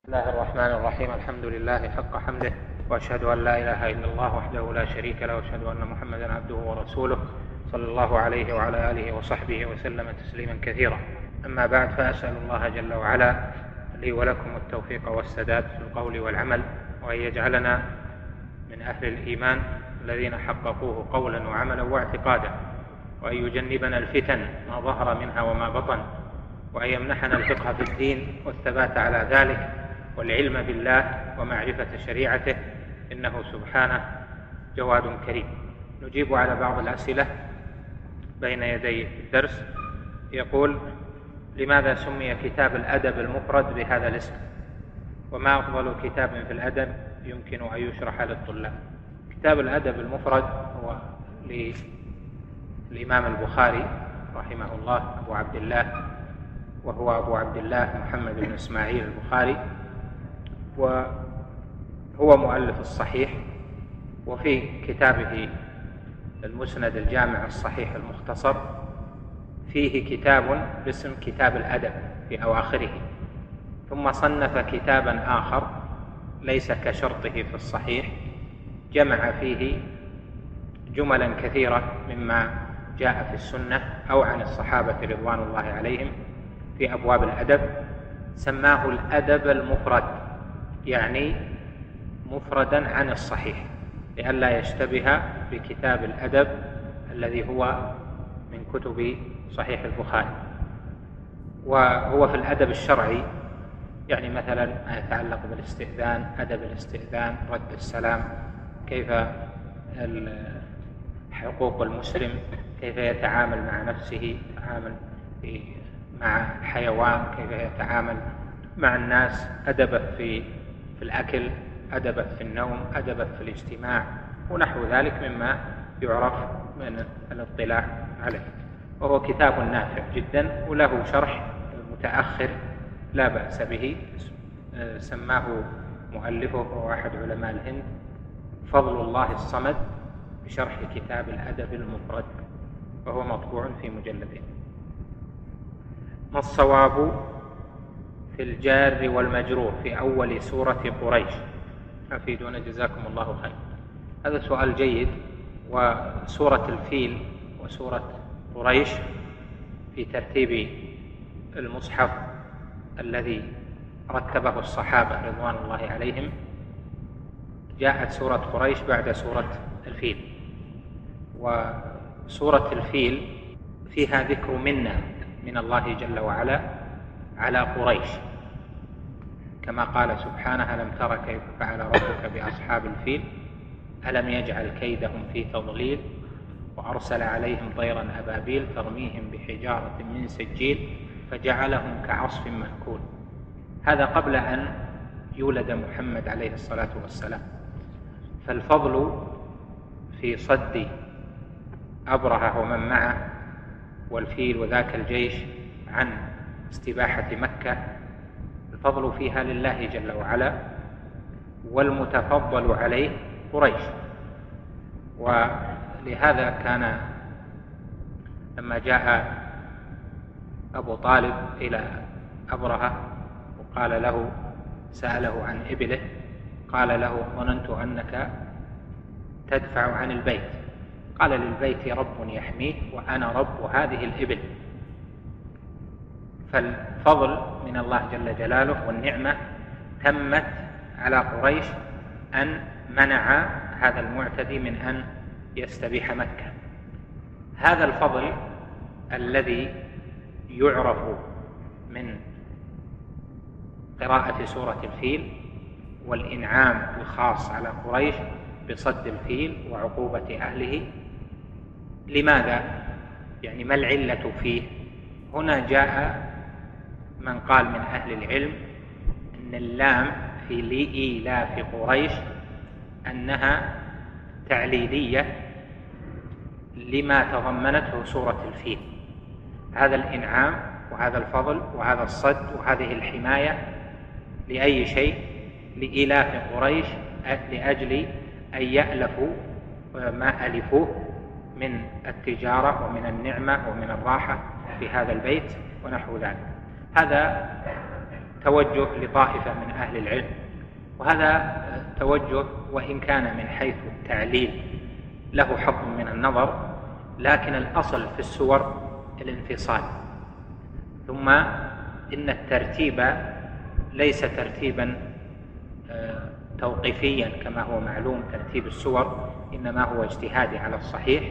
بسم الله الرحمن الرحيم. الحمد لله حق حمده، وأشهد أن لا إله إلا الله وحده لا شريك له، وأشهد أن محمدا عبده ورسوله صلى الله عليه وعلى آله وصحبه وسلم تسليما كثيرا. أما بعد، فأسأل الله جل وعلا لي ولكم التوفيق والسداد في القول والعمل، وأن يجعلنا من أهل الإيمان الذين حققوه قولا وعملا واعتقادا، وأن يجنبنا الفتن ما ظهر منها وما بطن، وأن يمنحنا الفقه في الدين والثبات على ذلك والعلم بالله ومعرفة شريعته، إنه سبحانه جواد كريم. نجيب على بعض الأسئلة بين يدي الدرس. يقول: لماذا سمي كتاب الأدب المفرد بهذا الاسم؟ وما أفضل كتاب في الأدب يمكن أن يشرح للطلاب؟ كتاب الأدب المفرد هو للإمام البخاري رحمه الله أبو عبد الله، وهو أبو عبد الله محمد بن إسماعيل البخاري، وهو مؤلف الصحيح. وفي كتابه المسند الجامع الصحيح المختصر فيه كتاب باسم كتاب الأدب في أواخره، ثم صنف كتابا آخر ليس كشرطه في الصحيح، جمع فيه جملا كثيرة مما جاء في السنة أو عن الصحابة رضوان الله عليهم في أبواب الأدب، سماه الأدب المفرد، يعني مفردا عن الصحيح، لئلا يشتبه بكتاب الأدب الذي هو من كتب صحيح البخاري. وهو في الأدب الشرعي، يعني مثلا ما يتعلق بالاستئذان، أدب الاستئذان، رد السلام، كيف حقوق المسلم، كيف يتعامل مع نفسه، يتعامل مع الحيوان، كيف يتعامل مع الناس، أدبه في الأكل، أدبه في النوم، أدبه في الاجتماع، ونحو ذلك مما يعرف من الاطلاع عليه. وهو كتاب نافع جدا، وله شرح متأخر لا بأس به، سماه مؤلفه وهو أحد علماء الهند فضل الله الصمد بشرح كتاب الأدب المفرد، وهو مطبوع في مجلدين. ما الصواب في الجار والمجرور في أول سورة قريش؟ أفيدونا جزاكم الله خير. هذا سؤال جيد. وسورة الفيل وسورة قريش في ترتيب المصحف الذي رتبه الصحابة رضوان الله عليهم، جاءت سورة قريش بعد سورة الفيل. وسورة الفيل فيها ذكر منة من الله جل وعلا على قريش، كما قال سبحانه: ألم تر كيف فعل ربك بأصحاب الفيل ألم يجعل كيدهم في تضليل وأرسل عليهم طيرا أبابيل ترميهم بحجارة من سجيل فجعلهم كعصف مأكول. هذا قبل أن يولد محمد عليه الصلاة والسلام. فالفضل في صد أبرهة ومن معه والفيل وذاك الجيش عن استباحة مكة، الفضل فيها لله جل وعلا، والمتفضل عليه قريش. ولهذا كان لما جاء أبو طالب إلى أبرهة وقال له، سأله عن إبله، قال له: ظننت أنك تدفع عن البيت. قال: للبيت رب يحميه وأنا رب هذه الإبل. فالفضل من الله جل جلاله والنعمة تمت على قريش أن منع هذا المعتدي من أن يستبيح مكة. هذا الفضل الذي يعرف من قراءة سورة الفيل والإنعام الخاص على قريش بصد الفيل وعقوبة أهله، لماذا؟ يعني ما العلة فيه؟ هنا جاء من قال من أهل العلم أن اللام في لإيلاف قريش أنها تعليلية لما تضمنته سورة الفيل، هذا الإنعام وهذا الفضل وهذا الصد وهذه الحماية لأي شيء؟ لإيلاف قريش لأجل أن يألفوا ما ألفوه من التجارة ومن النعمة ومن الراحة في هذا البيت ونحو ذلك. هذا توجه لطائفة من أهل العلم، وهذا توجه وإن كان من حيث التعليل له حظ من النظر، لكن الأصل في السور الانفصال. ثم إن الترتيب ليس ترتيبا توقيفيا كما هو معلوم ترتيب السور، إنما هو اجتهادي على الصحيح.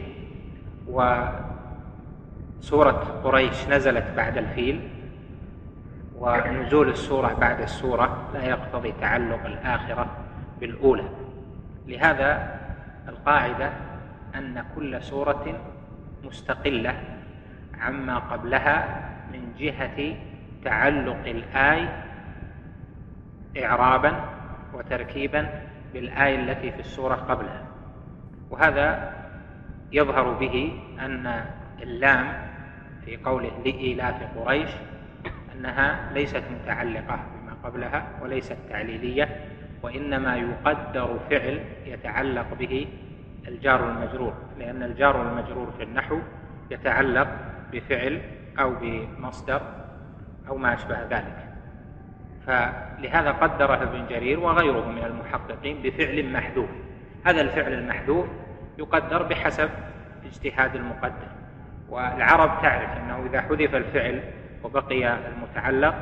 وسورة قريش نزلت بعد الفيل، ونزول السورة بعد السورة لا يقتضي تعلق الآخرة بالأولى. لهذا القاعدة أن كل سورة مستقلة عما قبلها من جهة تعلق الآية إعرابا وتركيبا بالآية التي في السورة قبلها. وهذا يظهر به أن اللام في قوله لإيلاف قريش أنها ليست متعلقة بما قبلها وليست تعليلية، وإنما يقدر فعل يتعلق به الجار والمجرور، لأن الجار والمجرور في النحو يتعلق بفعل أو بمصدر أو ما أشبه ذلك. فلهذا قدرها ابن جرير وغيره من المحققين بفعل محذوف. هذا الفعل المحذوف يقدر بحسب اجتهاد المقدر، والعرب تعرف أنه إذا حذف الفعل وبقي المتعلق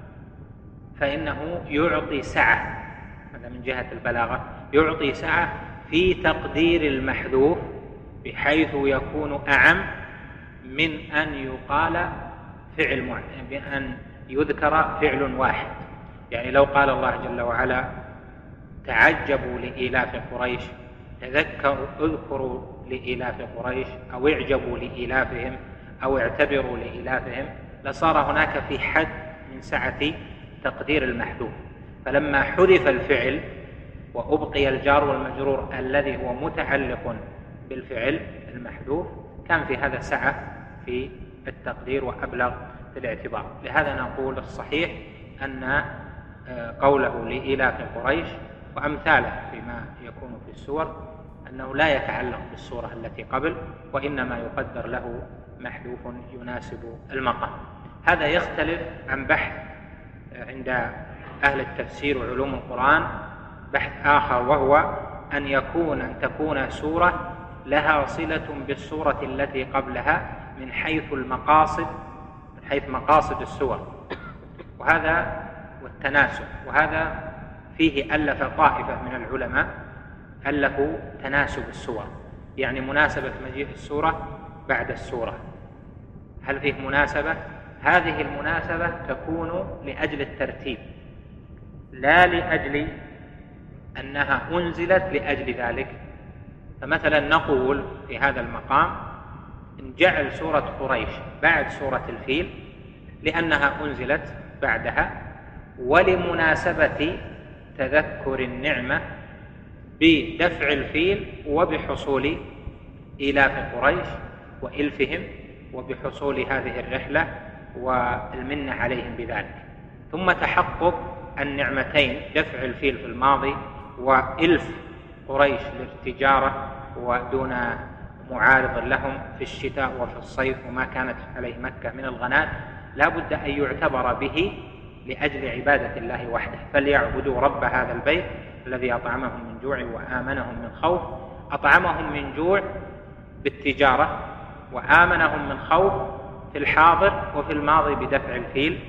فإنه يعطي سعة، هذا من جهة البلاغة، يعطي سعة في تقدير المحذوف بحيث يكون أعم من أن يقال فعل بأن يذكر فعل واحد. يعني لو قال الله جل وعلا تعجبوا لإيلاف قريش، اذكروا لإيلاف قريش، أو اعجبوا لإيلافهم، أو اعتبروا لإيلافهم، لصار هناك في حد من سعة تقدير المحذوف. فلما حذف الفعل وأبقي الجار والمجرور الذي هو متعلق بالفعل المحذوف كان في هذا سعة في التقدير وأبلغ في الاعتبار. لهذا نقول الصحيح أن قوله لإيلاف قريش وأمثاله فيما يكون في السور أنه لا يتعلق بالسورة التي قبل، وإنما يقدر له محذوف يناسب المقام. هذا يختلف عن بحث عند أهل التفسير وعلوم القرآن، بحث آخر، وهو أن تكون سورة لها صلة بالسورة التي قبلها من حيث المقاصد، من حيث مقاصد السور، وهذا والتناسب. وهذا فيه ألف طائفة من العلماء ألفوا تناسب السور، يعني مناسبة مجيء السورة بعد السورة. هل فيه مناسبة؟ هذه المناسبة تكون لأجل الترتيب، لا لأجل أنها أنزلت لأجل ذلك. فمثلا نقول في هذا المقام إن جعل سورة قريش بعد سورة الفيل لأنها أنزلت بعدها، ولمناسبة تذكر النعمة بدفع الفيل وبحصول إيلاف قريش وإلفهم وبحصول هذه الرحلة والمنة عليهم بذلك. ثم تحقق النعمتين، دفع الفيل في الماضي وإلف قريش للتجارة ودون معارض لهم في الشتاء وفي الصيف وما كانت عليه مكة من الغنات، لا بد أن يعتبر به لأجل عبادة الله وحده. فليعبدوا رب هذا البيت الذي أطعمهم من جوع وآمنهم من خوف. أطعمهم من جوع بالتجارة، وآمنهم من خوف في الحاضر وفي الماضي بدفع الفيل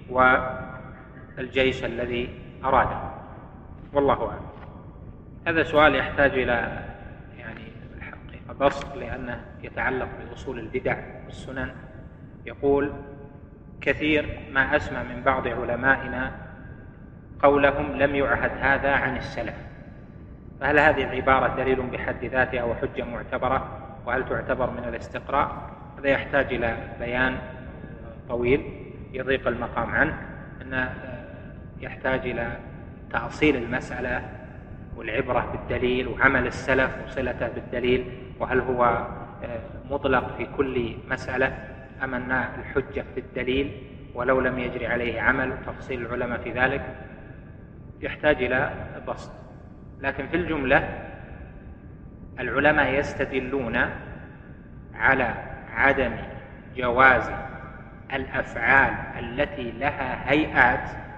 والجيش الذي أراده. والله أعلم. هذا سؤال يحتاج إلى الحقيقة بسط، لأنه يتعلق بأصول البدع والسنن. يقول: كثير ما أسمع من بعض علمائنا قولهم لم يعهد هذا عن السلف، فهل هذه العبارة دليل بحد ذاتها وحجة معتبرة، وهل تعتبر من الاستقراء؟ هذا يحتاج إلى بيان طويل يضيق المقام عنه، أنه يحتاج إلى تأصيل المسألة والعبرة بالدليل وعمل السلف وصلته بالدليل، وهل هو مطلق في كل مسألة أم أن الحجة في الدليل ولو لم يجري عليه عمل، تفصيل العلماء في ذلك يحتاج إلى بسط. لكن في الجملة العلماء يستدلون على عدم جواز الأفعال التي لها هيئات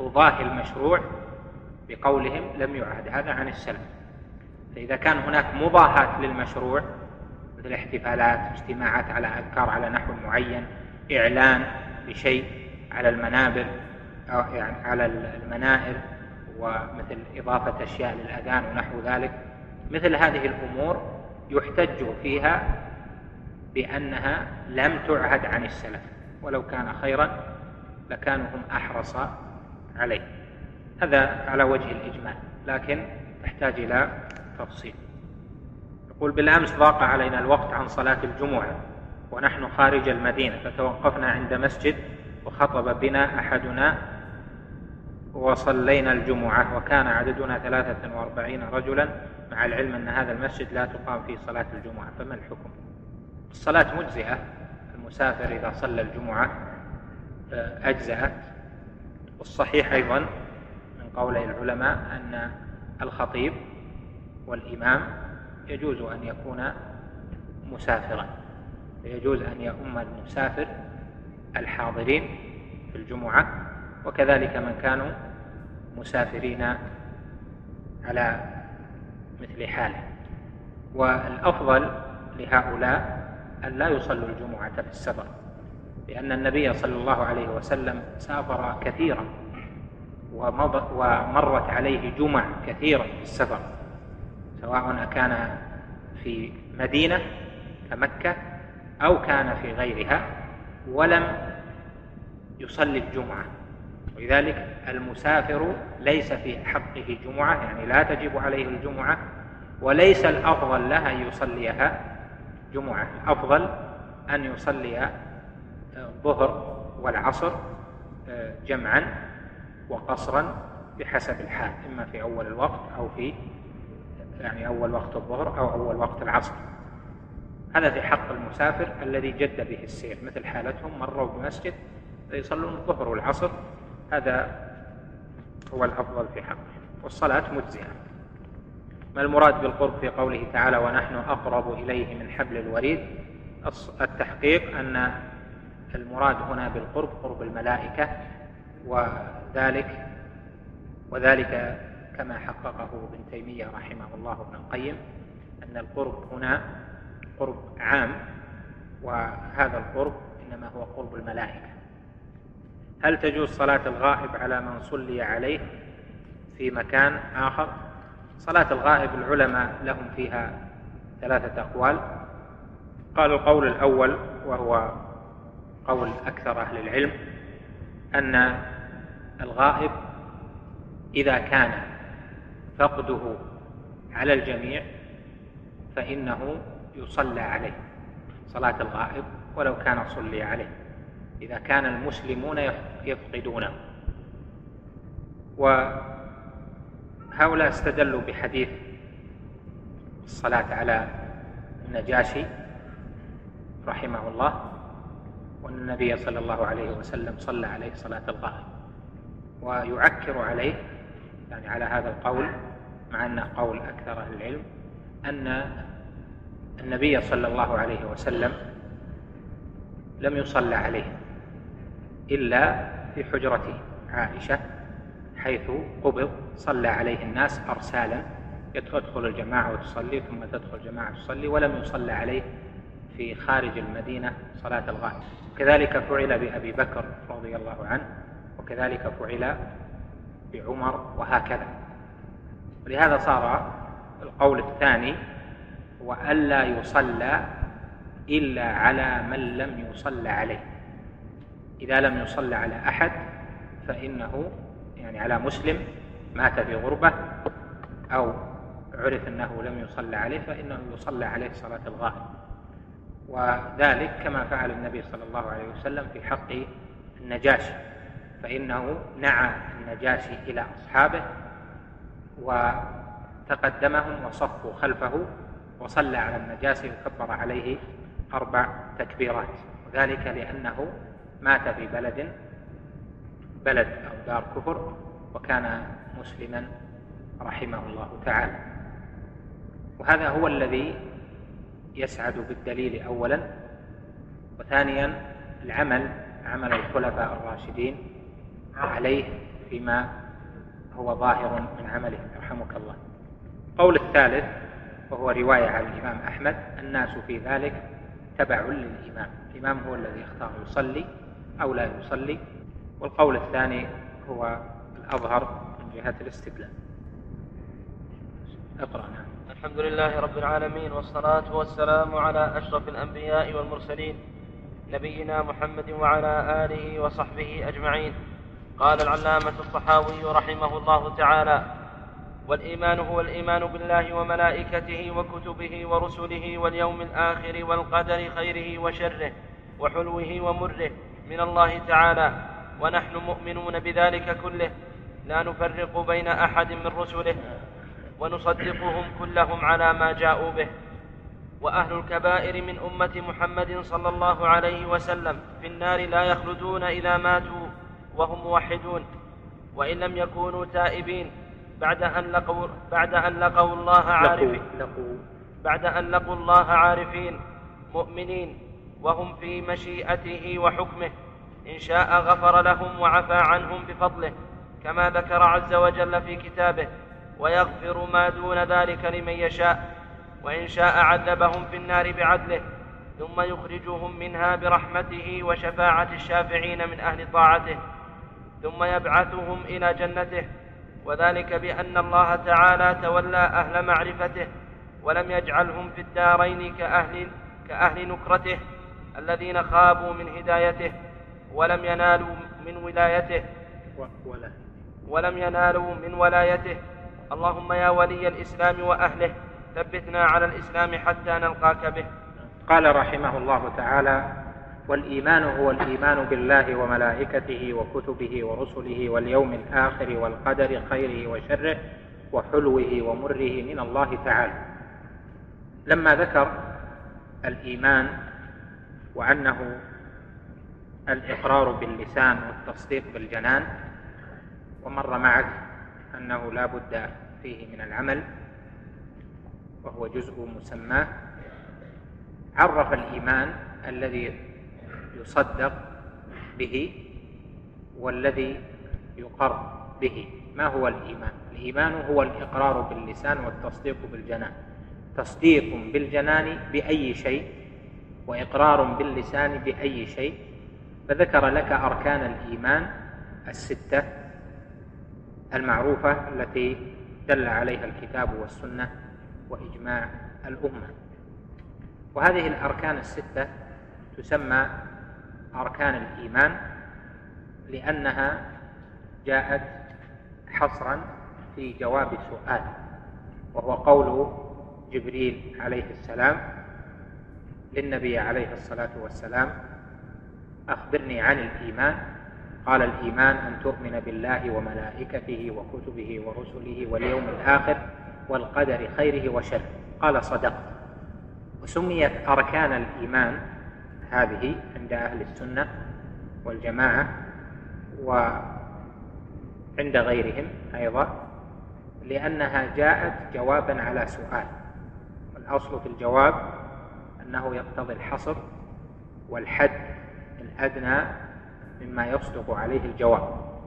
تضاهي المشروع بقولهم لم يعهد هذا عن السلف. فإذا كان هناك مضاهاة للمشروع مثل احتفالات، اجتماعات على أذكار على نحو معين، إعلان بشيء على المنابر أو يعني على المنائر، ومثل إضافة أشياء للأذان ونحو ذلك، مثل هذه الأمور يحتج فيها بأنها لم تعهد عن السلف، ولو كان خيرا لكانوا هم أحرص عليه. هذا على وجه الإجمال، لكن تحتاج إلى تفصيل. يقول: بالأمس ضاق علينا الوقت عن صلاة الجمعة ونحن خارج المدينة، فتوقفنا عند مسجد وخطب بنا أحدنا وصلينا الجمعة، وكان عددنا 43 رجلا، مع العلم أن هذا المسجد لا تقام فيه صلاة الجمعة، فما الحكم؟ الصلاة مجزئة، المسافر إذا صلى الجمعة أجزأت. والصحيح أيضا من قولي العلماء أن الخطيب والإمام يجوز أن يكون مسافرا، يجوز أن يؤم المسافر الحاضرين في الجمعة، وكذلك من كانوا مسافرين على مثل حاله. والأفضل لهؤلاء أن لا يصلوا الجمعة في السفر، لأن النبي صلى الله عليه وسلم سافر كثيرا ومرت عليه جمع كثيرة في السفر، سواء كان في مدينة كمكة أو كان في غيرها، ولم يصلي الجمعة. ولذلك المسافر ليس في حقه جمعة، يعني لا تجب عليه الجمعة، وليس الأفضل له أن يصليها جمعة. الأفضل أن يصلي الظهر والعصر جمعا وقصرا بحسب الحال، إما في أول الوقت أو في يعني أول وقت الظهر أو أول وقت العصر. هذا في حق المسافر الذي جد به السير، مثل حالتهم مروا بمسجد فيصلون الظهر والعصر، هذا هو الأفضل في حقهم، والصلاة مجزئة. ما المراد بالقرب في قوله تعالى: ونحن أقرب إليه من حبل الوريد؟ التحقيق أن المراد هنا بالقرب قرب الملائكة، وذلك كما حققه ابن تيمية رحمه الله ابن القيم، أن القرب هنا قرب عام، وهذا القرب إنما هو قرب الملائكة. هل تجوز صلاة الغائب على من صلي عليه في مكان آخر؟ صلاة الغائب العلماء لهم فيها 3 أقوال. قال القول الأول، وهو قول أكثر أهل العلم، أن الغائب إذا كان فقده على الجميع فإنه يصلى عليه صلاة الغائب ولو كان صلي عليه، إذا كان المسلمون يفقدونه. وهؤلاء استدلوا بحديث الصلاة على النجاشي رحمه الله، وأن النبي صلى الله عليه وسلم صلى عليه صلاة الغائب، ويعكر عليه يعني على هذا القول، مع أنه قول أكثر أهل العلم، أن النبي صلى الله عليه وسلم لم يصلى عليه إلا في حجرته عائشة حيث قبض، صلى عليه الناس أرسالا، تدخل الجماعة وتصلي ثم تدخل الجماعة تصلي، ولم يصلى عليه في خارج المدينة صلاة الغائب. كذلك فعل بأبي بكر رضي الله عنه، وكذلك فعل بعمر، وهكذا. ولهذا صار القول الثاني هو ألا يصلى إلا على من لم يصلى عليه. إذا لم يصلى على أحد فإنه يعني على مسلم مات في غربة أو عرف أنه لم يصلى عليه فإنه يصلى عليه صلاة الغائب، وذلك كما فعل النبي صلى الله عليه وسلم في حق النجاشي، فإنه نعى النجاشي إلى أصحابه وتقدمهم وصفوا خلفه وصلى على النجاشي وكبر عليه 4 تكبيرات، وذلك لأنه مات في بلد أو دار كفر وكان مسلما رحمه الله تعالى. وهذا هو الذي يسعد بالدليل أولا، وثانيا العمل، عمل الخلفاء الراشدين عليه فيما هو ظاهر من عملهم يرحمك الله. القول الثالث وهو رواية عن الإمام أحمد: الناس في ذلك تبع للإمام، الإمام هو الذي يختار يصلي أو لا يصلي. والقول الثاني هو الأظهر من جهة الاستدلال. اقرأ. الحمد لله رب العالمين، والصلاة والسلام على أشرف الأنبياء والمرسلين نبينا محمد وعلى آله وصحبه أجمعين. قال العلامة الطحاوي رحمه الله تعالى: والإيمان هو الإيمان بالله وملائكته وكتبه ورسله واليوم الآخر والقدر خيره وشره وحلوه ومره من الله تعالى، ونحن مؤمنون بذلك كله، لا نفرق بين أحد من رسله، ونصدقهم كلهم على ما جاءوا به. وأهل الكبائر من أمة محمد صلى الله عليه وسلم في النار لا يخلدون إذا ماتوا وهم موحدون، وإن لم يكونوا تائبين بعد أن لقوا الله عارفين مؤمنين وهم في مشيئته وحكمه، إن شاء غفر لهم وعفى عنهم بفضله كما ذكر عز وجل في كتابه، ويغفر ما دون ذلك لمن يشاء، وإن شاء عذبهم في النار بعدله ثم يخرجهم منها برحمته وشفاعة الشافعين من أهل طاعته، ثم يبعثهم إلى جنته، وذلك بأن الله تعالى تولى أهل معرفته ولم يجعلهم في الدارين كأهل نكرته الذين خابوا من هدايته ولم ينالوا من ولايته. اللهم يا ولي الإسلام وأهله ثبتنا على الإسلام حتى نلقاك به. قال رحمه الله تعالى: والإيمان هو الإيمان بالله وملائكته وكتبه ورسله واليوم الآخر والقدر خيره وشره وحلوه ومره من الله تعالى. لما ذكر الإيمان وأنه الإقرار باللسان والتصديق بالجنان، ومر معك أنه لا بد فيه من العمل وهو جزء مسماه، عرف الإيمان الذي يصدق به والذي يقر به. ما هو الإيمان؟ الإيمان هو الإقرار باللسان والتصديق بالجنان. تصديق بالجنان بأي شيء وإقرار باللسان بأي شيء. فذكر لك أركان الإيمان الستة المعروفة التي دل عليها الكتاب والسنة وإجماع الأمة. وهذه الأركان الستة تسمى أركان الإيمان لأنها جاءت حصرا في جواب سؤال، وهو قول جبريل عليه السلام للنبي عليه الصلاة والسلام: أخبرني عن الإيمان. قال: الإيمان أن تؤمن بالله وملائكته وكتبه ورسله واليوم الآخر والقدر خيره وشره. قال: صدقت. وسميت أركان الإيمان هذه عند أهل السنة والجماعة وعند غيرهم أيضا لأنها جاءت جوابا على سؤال، والأصل في الجواب أنه يقتضي الحصر والحد الأدنى مما يصدق عليه الجواب،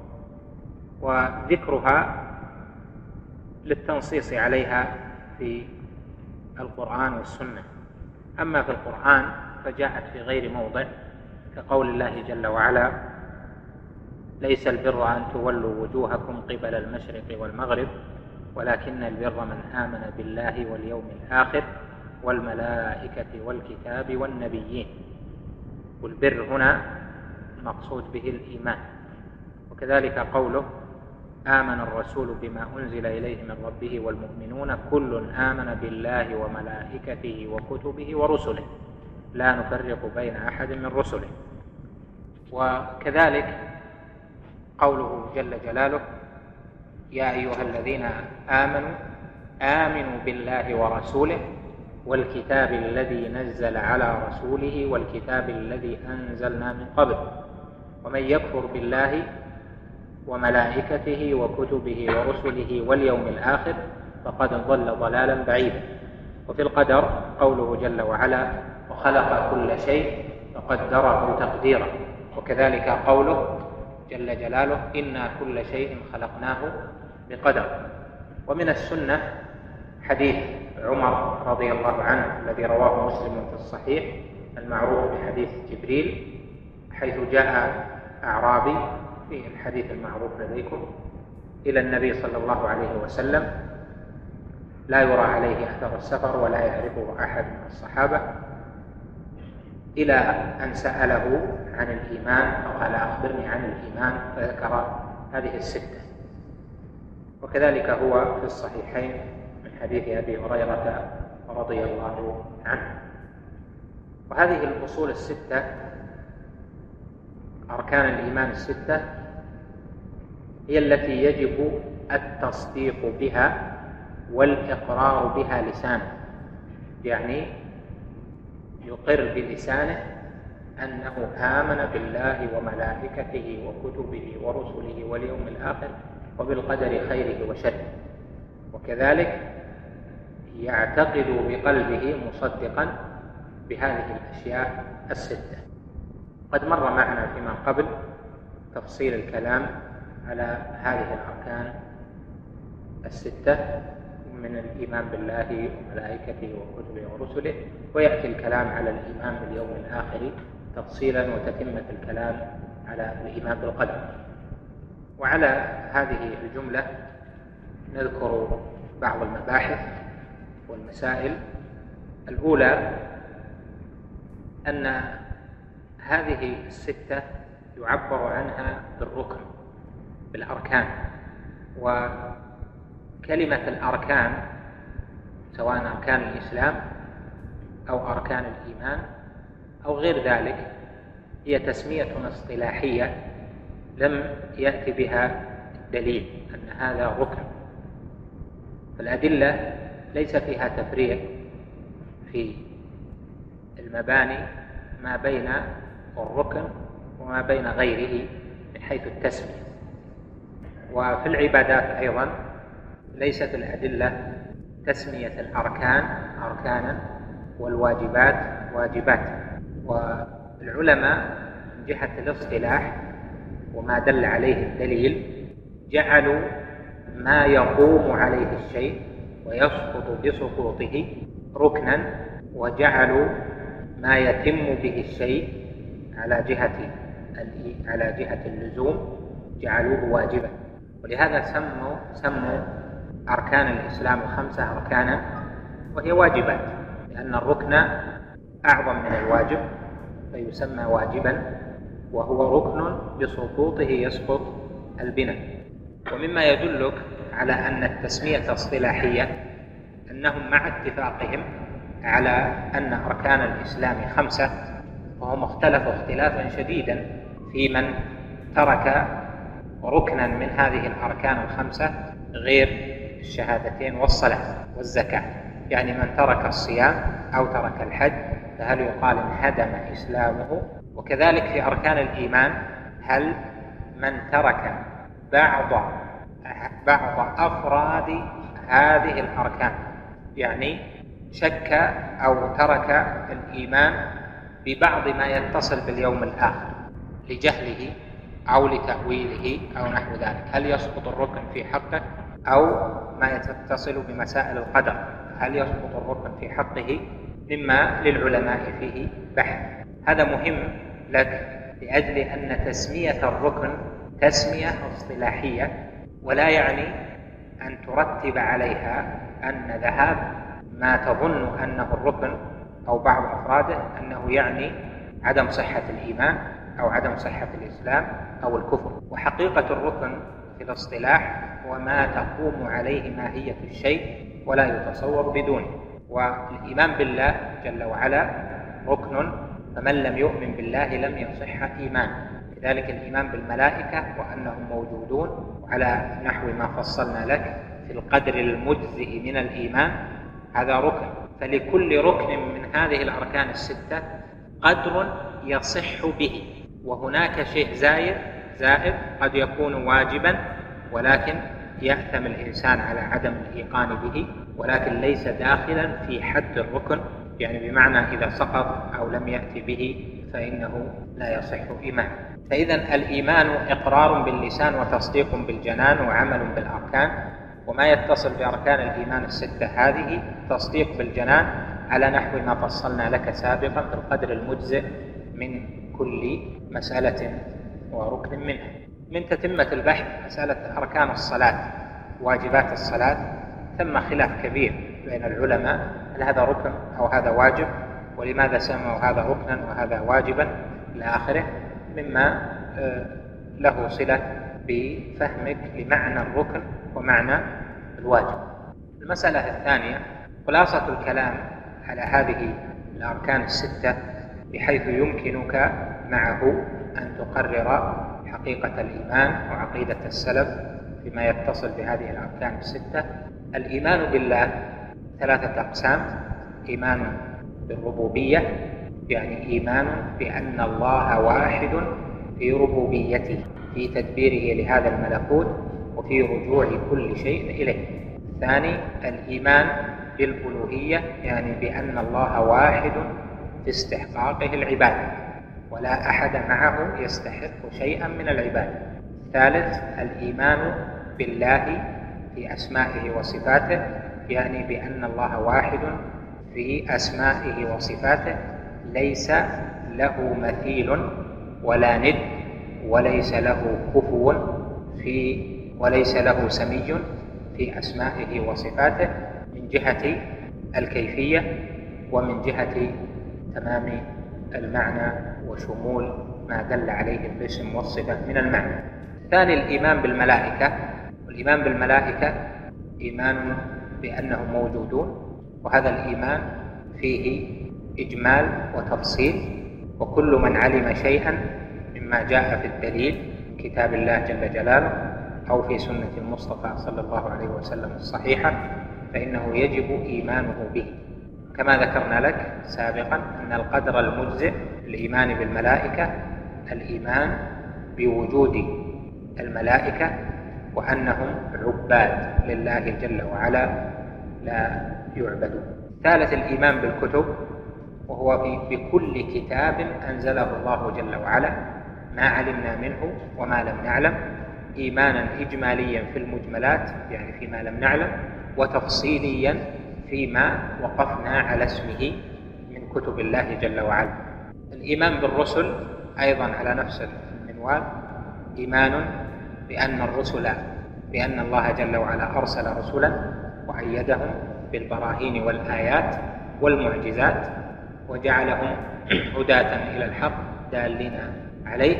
وذكرها للتنصيص عليها في القرآن والسنة. أما في القرآن فجاءت في غير موضع، كقول الله جل وعلا: ليس البر أن تولوا وجوهكم قبل المشرق والمغرب ولكن البر من آمن بالله واليوم الآخر والملائكة والكتاب والنبيين. والبر هنا مقصود به الإيمان. وكذلك قوله: آمن الرسول بما أنزل إليه من ربه والمؤمنون كل آمن بالله وملائكته وكتبه ورسله لا نفرق بين أحد من رسله. وكذلك قوله جل جلاله: يا أيها الذين آمنوا آمنوا بالله ورسوله والكتاب الذي نزل على رسوله والكتاب الذي أنزلنا من قبل ومن يكفر بالله وملائكته وكتبه ورسله واليوم الآخر فقد ضل ضلالا بعيدا. وفي القدر قوله جل وعلا: وخلق كل شيء فقدره تقديرا. وكذلك قوله: جل جلاله: إنا كل شيء خلقناه بقدر. ومن السنة حديث عمر رضي الله عنه الذي رواه مسلم في الصحيح المعروف بحديث جبريل، حيث جاء أعرابي في الحديث المعروف لديكم إلى النبي صلى الله عليه وسلم، لا يرى عليه أثر السفر ولا يعرفه أحد من الصحابة، إلى أن سأله عن الإيمان فقال: أخبرني عن الإيمان، فذكر هذه الستة. وكذلك هو في الصحيحين من حديث أبي هريرة رضي الله عنه. وهذه الأصول الستة، أركان الإيمان الستة، هي التي يجب التصديق بها والإقرار بها لسانه، يعني يقر بلسانه أنه آمن بالله وملائكته وكتبه ورسله واليوم الآخر وبالقدر خيره وشره، وكذلك يعتقد بقلبه مصدقا بهذه الأشياء الستة. قد مر معنا فيما قبل تفصيل الكلام على هذه الأركان الستة من الإيمان بالله وملائكته وكتبه ورسله، ويأتي الكلام على الإيمان باليوم الآخر تفصيلا وتتمة الكلام على الإيمان بالقدر. وعلى هذه الجملة نذكر بعض المباحث والمسائل. الأولى أن هذه الستة يعبر عنها بالركن، بالأركان. وكلمة الأركان سواء أركان الإسلام أو أركان الإيمان أو غير ذلك هي تسمية اصطلاحية لم يأتي بها دليل أن هذا ركن. فالأدلة ليس فيها تفريق في المباني ما بين الركن وما بين غيره من حيث التسمية. وفي العبادات أيضا ليست الأدلة تسمية الأركان أركانا والواجبات واجبات. والعلماء من جهة الاصطلاح وما دل عليه الدليل جعلوا ما يقوم عليه الشيء ويسقط بسقوطه ركنا، وجعلوا ما يتم به الشيء على جهة اللزوم جعلوه واجبا. ولهذا سموا أركان الإسلام 5 أركانا وهي واجبات، لأن الركن أعظم من الواجب فيسمى واجبا، وهو ركن بسقوطه يسقط البناء. ومما يدلك على أن التسمية اصطلاحية أنهم مع اتفاقهم على أن أركان الإسلام 5، وهم اختلفوا اختلافا شديدا في من ترك ركنا من هذه الأركان 5 غير الشهادتين والصلاة والزكاة. يعني من ترك الصيام أو ترك الحج فهل يقال انهدم إسلامه؟ وكذلك في أركان الإيمان هل من ترك بعض أفراد هذه الأركان، يعني شك أو ترك الإيمان ببعض ما يتصل باليوم الآخر لجهله أو لتأويله أو نحو ذلك، هل يسقط الركن في حقه؟ أو ما يتصل بمسائل القدر هل يسقط الركن في حقه؟ مما للعلماء فيه بحث. هذا مهم لك لأجل أن تسمية الركن تسمية اصطلاحية، ولا يعني أن ترتب عليها أن ذهاب ما تظن أنه الركن أو بعض أفراده أنه يعني عدم صحة الإيمان أو عدم صحة الإسلام أو الكفر. وحقيقة الركن في الاصطلاح وما تقوم عليه ماهية الشيء ولا يتصور بدونه. والإيمان بالله جل وعلا ركن، فمن لم يؤمن بالله لم يصح إيمان. كذلك الإيمان بالملائكة وأنهم موجودون وعلى نحو ما فصلنا لك في القدر المجزئ من الإيمان، هذا ركن. فلكل ركن من هذه الأركان 6 قدر يصح به، وهناك شيء زائد قد يكون واجبا ولكن يأثم الإنسان على عدم الإيقان به، ولكن ليس داخلا في حد الركن، يعني بمعنى إذا سقط أو لم يأتي به فإنه لا يصح إيمان. فإذا الإيمان إقرار باللسان وتصديق بالجنان وعمل بالأركان، وما يتصل بأركان الإيمان الستة هذه تصديق بالجنان على نحو ما فصلنا لك سابقا في القدر المجزئ من كل مسألة وركن منها. من تتمة البحث مسألة أركان الصلاة، واجبات الصلاة، ثم خلاف كبير بين العلماء هل هذا ركن أو هذا واجب، ولماذا سموا هذا ركنا وهذا واجبا إلى آخره، مما له صلة بفهمك لمعنى الركن ومعنى الواجب. المسألة الثانية خلاصة الكلام على هذه الأركان الستة بحيث يمكنك معه أن تقرر حقيقة الإيمان وعقيدة السلف فيما يتصل بهذه الأركان الستة. الإيمان بالله ثلاثة أقسام: إيمان بالربوبية، يعني إيمان بأن الله واحد في ربوبيته، في تدبيره لهذا الملكوت وفي رجوع كل شيء إليه. الثاني الإيمان بالألوهية، يعني بأن الله واحد في استحقاقه العبادة ولا أحد معه يستحق شيئا من العبادة. الثالث الإيمان بالله في أسمائه وصفاته، يعني بأن الله واحد في أسمائه وصفاته ليس له مثيل ولا ند وليس له كفو وليس له سمي في أسمائه وصفاته من جهة الكيفية ومن جهة تمام المعنى وشمول ما دل عليه الاسم والصفة من المعنى. الثاني الإيمان بالملائكة، والإيمان بالملائكة إيمان بأنهم موجودون، وهذا الإيمان فيه إجمال وتفصيل، وكل من علم شيئا مما جاء في الدليل كتاب الله جل جلاله أو في سنة المصطفى صلى الله عليه وسلم الصحيحة فإنه يجب إيمانه به. كما ذكرنا لك سابقا أن القدر المجزئ الإيمان بالملائكة الإيمان بوجود الملائكة وأنهم عباد لله جل وعلا لا يعبدون. ثالث الإيمان بالكتب، وهو بكل كتاب أنزله الله جل وعلا ما علمنا منه وما لم نعلم، إيمانا إجماليا في المجملات يعني فيما لم نعلم، وتفصيليا فيما وقفنا على اسمه من كتب الله جل وعلا. الإيمان بالرسل أيضا على نفس المنوال، إيمان بأن الرسل بأن الله جل وعلا أرسل رسلا وأيدهم بالبراهين والآيات والمعجزات وجعلهم هداة إلى الحق دالين عليه،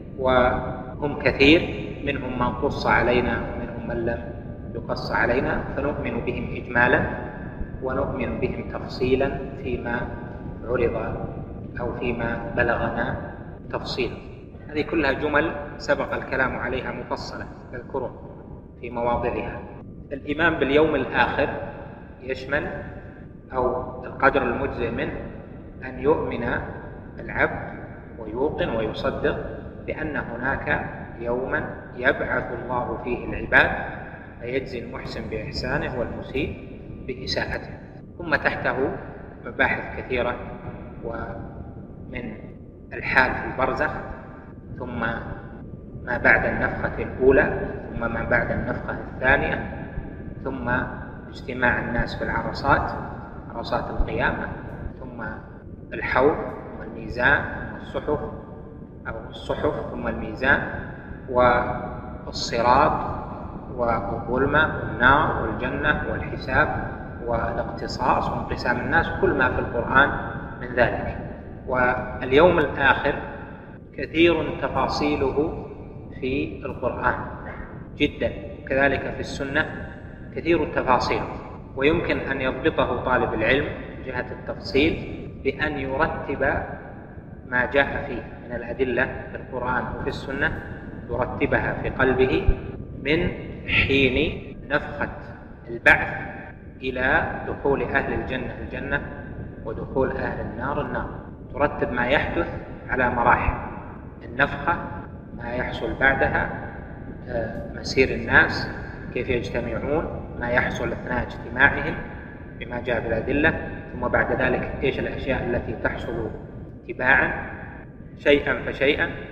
وهم كثير، منهم من قص علينا ومنهم من لم يقص علينا، فنؤمن بهم إجمالا ونؤمن بهم تفصيلا فيما عرض أو فيما بلغنا تفصيلا. هذه كلها جمل سبق الكلام عليها مفصلا نذكرها في مواضعها. الإيمان باليوم الآخر يشمل أو القدر المجزئ منه أن يؤمن العبد ويوقن ويصدق بأن هناك يوما يبعث الله فيه العباد فيجزي المحسن بإحسانه والمسيء بإساءته. ثم تحته مباحث كثيرة، ومن الحال في البرزخ، ثم ما بعد النفخة الأولى، ثم ما بعد النفخة الثانية، ثم اجتماع الناس في العرصات، عرصات القيامة، ثم الحوض والميزان والصحف ثم الميزان والصراط والظلمة والنار والجنة والحساب والاقتصاص وانقسام الناس، كل ما في القرآن من ذلك. واليوم الآخر كثير تفاصيله في القرآن جدا، كذلك في السنة كثير التفاصيل، ويمكن أن يضبطه طالب العلم جهة التفصيل بأن يرتب ما جاء فيه من الأدلة في القرآن وفي السنة، يرتبها في قلبه من حين نفخة البعث إلى دخول أهل الجنة الجنة ودخول أهل النار النار. ترتب ما يحدث على مراحل: النفخة، ما يحصل بعدها، مسير الناس كيف يجتمعون، ما يحصل أثناء اجتماعهم بما جاء بالأدلة، ثم بعد ذلك إيش الأشياء التي تحصل تباعا شيئا فشيئا،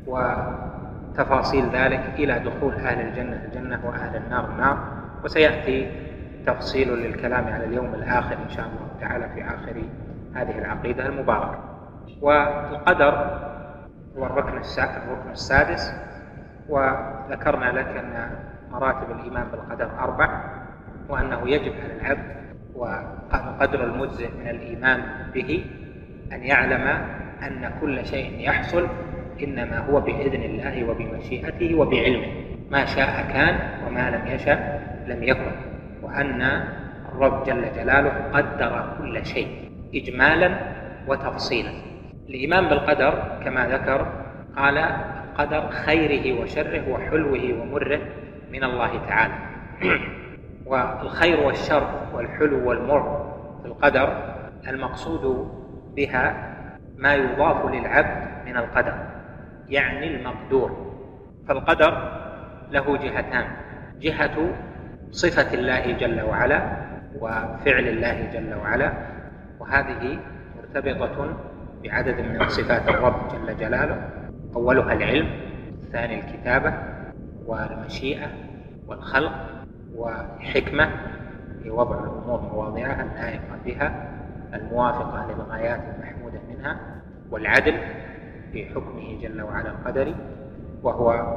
وتفاصيل ذلك إلى دخول أهل الجنة الجنة وأهل النار النار. وسيأتي تفصيل للكلام على اليوم الآخر إن شاء الله تعالى في آخر هذه العقيدة المباركة. والقدر هو الركن السادس. وذكرنا لك أن مراتب الإيمان بالقدر 4، وأنه يجب على العبد وقدر المجزئ من الإيمان به أن يعلم أن كل شيء يحصل إنما هو بإذن الله وبمشيئته وبعلمه، ما شاء كان وما لم يشاء لم يكن، وأن الرب جل جلاله قدر كل شيء إجمالا وتفصيلا. الإيمان بالقدر كما ذكر قال القدر خيره وشره وحلوه ومره من الله تعالى. والخير والشر والحلو والمر في القدر المقصود بها ما يضاف للعبد من القدر، يعني المقدور. فالقدر له جهتان: جهة صفة الله جل وعلا وفعل الله جل وعلا، وهذه مرتبطة بعدد من صفات الرب جل جلاله، أولها العلم، الثاني الكتابة والمشيئة والخلق والحكمة في وضع الأمور مواضعها اللائقة بها الموافقة للغايات المحمودة منها، والعدل في حكمه جل وعلا القدري، وهو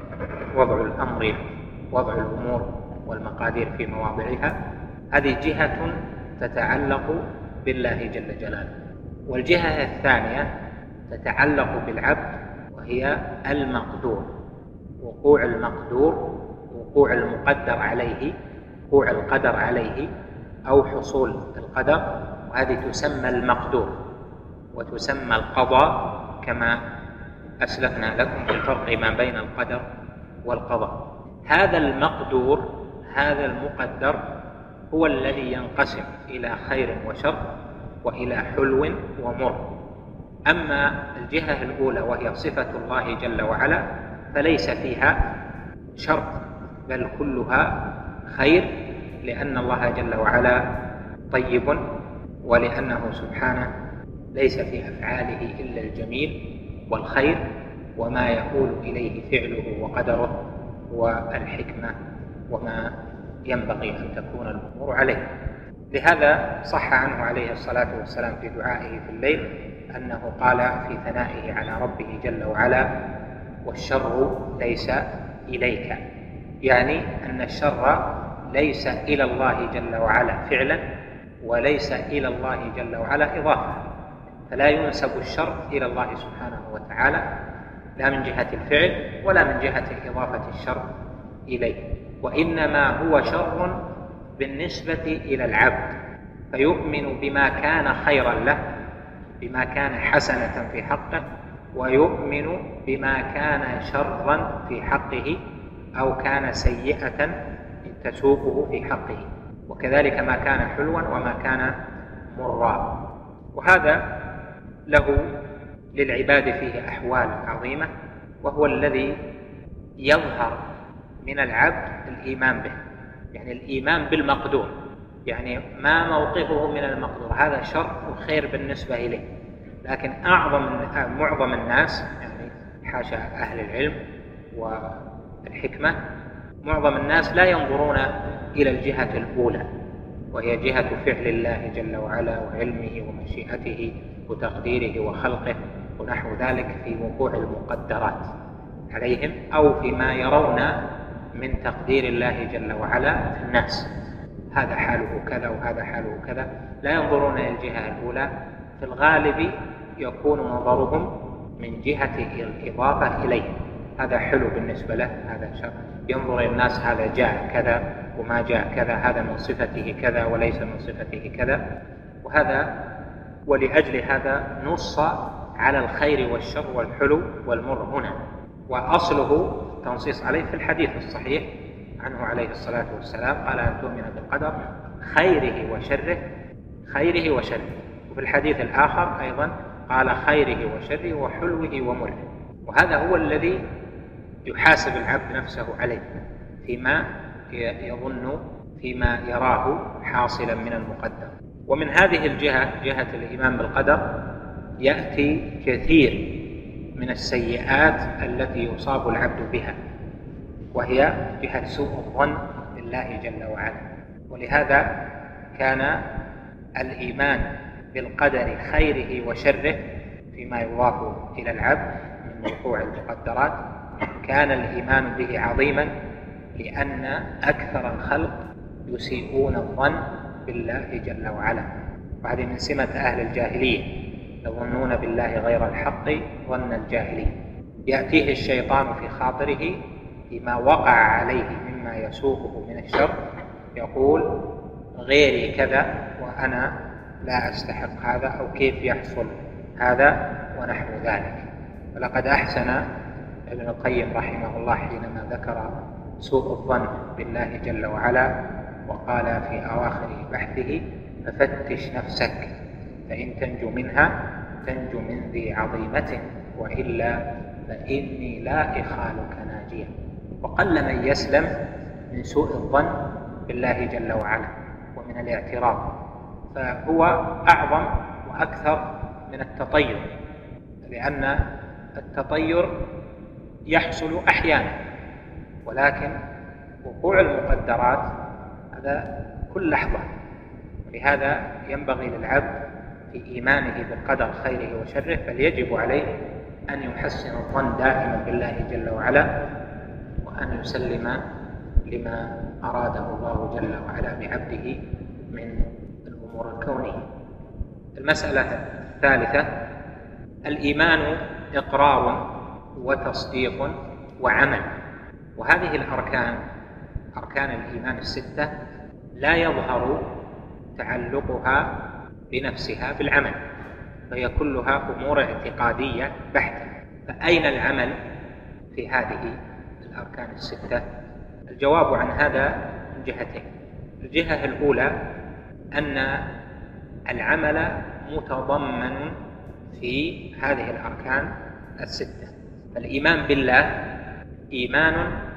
وضع الأمور والمقادير في مواضعها. هذه جهة تتعلق بالله جل جلاله. والجهة الثانية تتعلق بالعبد، وهي المقدور، وقوع المقدور، وقوع المقدر عليه، وقوع القدر عليه أو حصول القدر، وهذه تسمى المقدور وتسمى القضاء، كما أسلفنا لكم الفرق ما بين القدر والقضاء. هذا المقدور، هذا المقدر، هو الذي ينقسم إلى خير وشر وإلى حلو ومر. أما الجهة الأولى وهي صفة الله جل وعلا فليس فيها شر، بل كلها خير، لأن الله جل وعلا طيب، ولأنه سبحانه ليس في أفعاله إلا الجميل والخير، وما يؤول إليه فعله وقدره والحكمة وما ينبغي أن تكون الأمور عليه. لهذا صح عنه عليه الصلاة والسلام في دعائه في الليل أنه قال في ثنائه على ربه جل وعلا: والشر ليس إليك، يعني أن الشر ليس إلى الله جل وعلا فعلا، وليس إلى الله جل وعلا إضافة، فلا ينسب الشر إلى الله سبحانه وتعالى، لا من جهة الفعل ولا من جهة إضافة الشر إليه، وإنما هو شر بالنسبة إلى العبد، فيؤمن بما كان خيرا له، بما كان حسنة في حقه، ويؤمن بما كان شرا في حقه أو كان سيئة تسوقه في حقه، وكذلك ما كان حلوا وما كان مرا. وهذا له للعباد فيه أحوال عظيمة، وهو الذي يظهر من العبد الإيمان به، يعني الإيمان بالمقدور، يعني ما موقفه من المقدور، هذا شر وخير بالنسبة إليه. لكن معظم الناس، يعني حاشا أهل العلم والحكمة، معظم الناس لا ينظرون إلى الجهة الأولى، وهي جهة فعل الله جل وعلا وعلمه ومشيئته وتقديره وخلقه ونحو ذلك في وقوع المقدرات عليهم، أو فيما يرون من تقدير الله جل وعلا في الناس، هذا حاله كذا وهذا حاله كذا، لا ينظرون إلى الجهة الأولى. في الغالب يكون نظرهم من جهة الإضافة إليه، هذا حلو بالنسبة له، هذا شر، ينظر إلى الناس هذا جاء كذا وما جاء كذا، هذا من صفته كذا وليس من صفته كذا، ولأجل هذا نص على الخير والشر والحلو والمر هنا، وأصله تنصيص عليه في الحديث الصحيح عنه عليه الصلاة والسلام، قال أن تؤمن بالقدر خيره وشره. وفي الحديث الآخر أيضا قال خيره وشره وحلوه ومره. وهذا هو الذي يحاسب العبد نفسه عليه فيما يظن، فيما يراه حاصلا من المقدر. ومن هذه الجهة، جهة الإيمان بالقدر، يأتي كثير من السيئات التي يصاب العبد بها، وهي جهة سوء الظن بالله جل وعلا. ولهذا كان الإيمان بالقدر خيره وشره فيما يضاف إلى العبد من وقوع المقدرات كان الإيمان به عظيما، لأن أكثر الخلق يسيئون الظن بالله جل وعلا، وهذه من سمة أهل الجاهلية، يظنون بالله غير الحق ظن الجاهلية. يأتيه الشيطان في خاطره فيما وقع عليه مما يسوقه من الشر، يقول غيري كذا وأنا لا أستحق هذا، أو كيف يحصل هذا ونحو ذلك. ولقد أحسن ابن القيم رحمه الله حينما ذكر سوء الظن بالله جل وعلا وقال في أواخر بحثه: ففتش نفسك فإن تنجو منها تنجو من ذي عظيمة، وإلا فإني لا أخالك ناجيا. وقل من يسلم من سوء الظن بالله جل وعلا ومن الاعتراض، فهو أعظم وأكثر من التطير، لأن التطير يحصل أحيانا، ولكن وقوع المقدرات هذا كل لحظة. ولهذا ينبغي للعبد في إيمانه بالقدر خيره وشره فليجب عليه أن يحسن الظن دائما بالله جل وعلا، وأن يسلم لما أراده الله جل وعلا بعبده من الأمور الكونية. المسألة الثالثة: الإيمان إقرار وتصديق وعمل. وهذه الأركان، أركان الإيمان الستة، لا يظهر تعلقها بنفسها بالعمل، فهي كلها أمور اعتقادية بحتة. فأين العمل في هذه الأركان الستة؟ الجواب عن هذا من جهتين. الجهة الأولى أن العمل متضمن في هذه الأركان الستة. فالإيمان بالله إيمان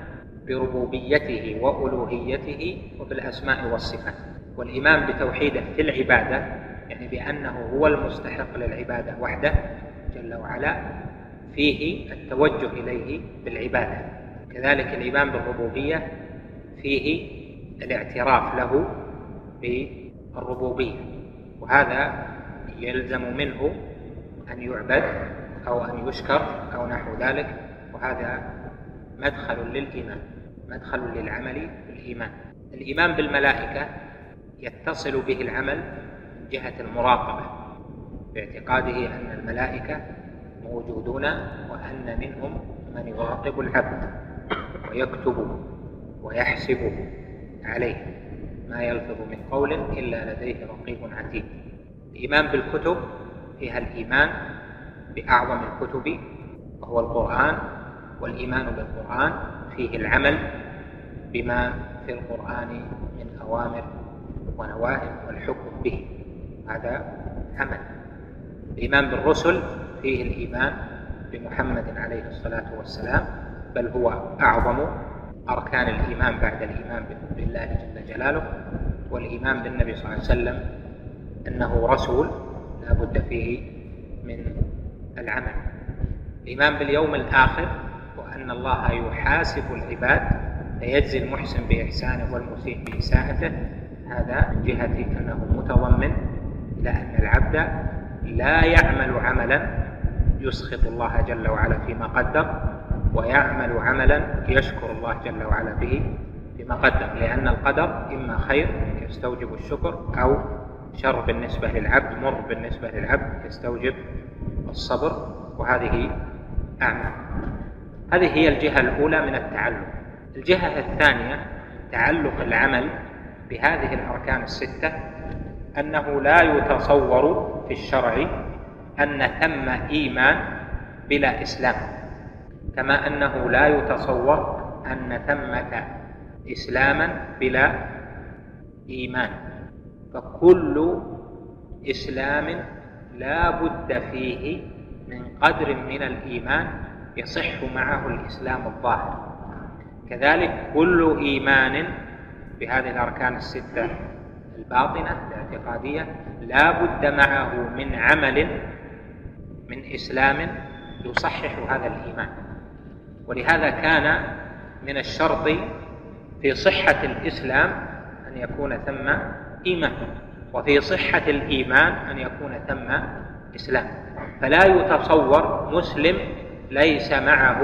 بربوبيته وألوهيته وبالأسماء والصفات، والإيمان بتوحيده في العبادة، يعني بأنه هو المستحق للعبادة وحده جل وعلا، فيه التوجه إليه بالعبادة. كذلك الإيمان بالربوبية فيه الاعتراف له بالربوبية، وهذا يلزم منه أن يعبد أو أن يشكر أو نحو ذلك، وهذا مدخل للإيمان، مدخل للعمل بالإيمان. الإيمان بالملائكة يتصل به العمل من جهة المراقبة، باعتقاده أن الملائكة موجودون وأن منهم من يراقب العبد ويكتب ويحسب عليه، ما يلفظ من قول إلا لديه رقيب عتيد. الإيمان بالكتب فيها الإيمان بأعظم الكتب وهو القرآن، والإيمان بالقرآن فيه العمل بما في القرآن من أوامر ونواهي والحكم به، هذا عمل. الإيمان بالرسل فيه الإيمان بمحمد عليه الصلاة والسلام، بل هو أعظم أركان الإيمان بعد الإيمان بالله جل جلاله. والإيمان بالنبي صلى الله عليه وسلم أنه رسول لا بد فيه من العمل. الإيمان باليوم الآخر وأن الله يحاسب العباد فيجزي المحسن بإحسانه والمسيء بإساءته، هذا من جهة أنه متضمن إلى أن العبد لا يعمل عملا يسخط الله جل وعلا فيما قدر، ويعمل عملا يشكر الله جل وعلا به فيما قدر، لأن القدر إما خير يستوجب الشكر، أو شر بالنسبة للعبد، مر بالنسبة للعبد يستوجب الصبر، وهذه أعمال. هذه هي الجهة الأولى من التعلق. الجهة الثانية تعلق العمل بهذه الأركان الستة، أنه لا يتصور في الشرع أن ثم إيمان بلا إسلام، كما أنه لا يتصور أن ثمة إسلاما بلا إيمان. فكل إسلام لا بد فيه من قدر من الإيمان يصح معه الإسلام الظاهر، كذلك كل إيمان بهذه الأركان الستة الباطنة الاعتقادية لا بد معه من عمل من إسلام يصحح هذا الإيمان. ولهذا كان من الشرط في صحة الإسلام أن يكون ثم إيمان، وفي صحة الإيمان أن يكون ثم إسلام. فلا يتصور مسلم ليس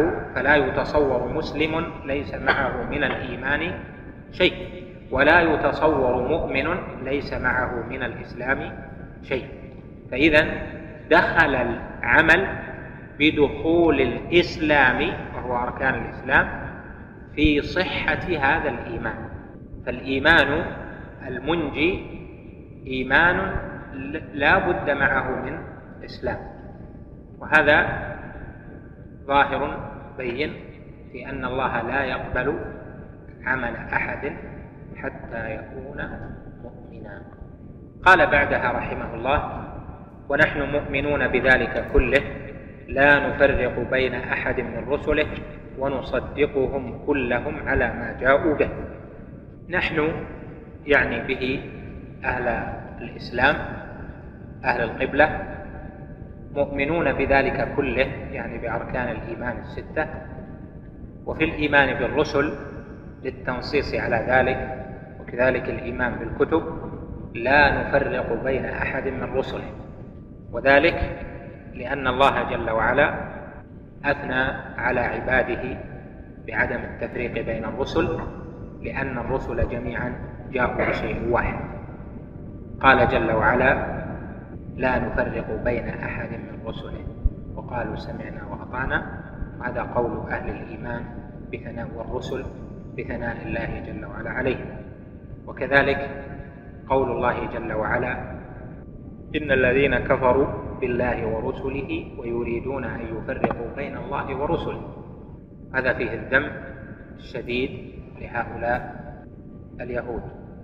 معه من الإيمان شيء، ولا يتصور مؤمن ليس معه من الإسلام شيء. فإذا دخل العمل بدخول الإسلام وهو أركان الإسلام في صحة هذا الإيمان. فالإيمان المنجي إيمان لا بد معه من إسلام، وهذا ظاهر بين في أن الله لا يقبل عمل أحد حتى يكون مؤمنا. قال بعدها رحمه الله: ونحن مؤمنون بذلك كله لا نفرق بين أحد من رسله ونصدقهم كلهم على ما جاءوا به. نحن يعني به أهل الإسلام أهل القبلة، مؤمنون بذلك كله يعني بأركان الإيمان الستة، وفي الإيمان بالرسل للتنصيص على ذلك، وكذلك الإيمان بالكتب لا نفرق بين أحد من رسله، وذلك لأن الله جل وعلا أثنى على عباده بعدم التفريق بين الرسل، لأن الرسل جميعا جاءوا بشيء واحد. قال جل وعلا: لا نفرق بين أحد من رسله وقالوا سمعنا وأطعنا. هذا قول أهل الإيمان بثناء الرسل بثناء الله جل وعلا عليه. وكذلك قول الله جل وعلا: إن الذين كفروا بالله ورسله ويريدون أن يفرقوا بين الله ورسله. هذا فيه الذم الشديد لهؤلاء اليهود.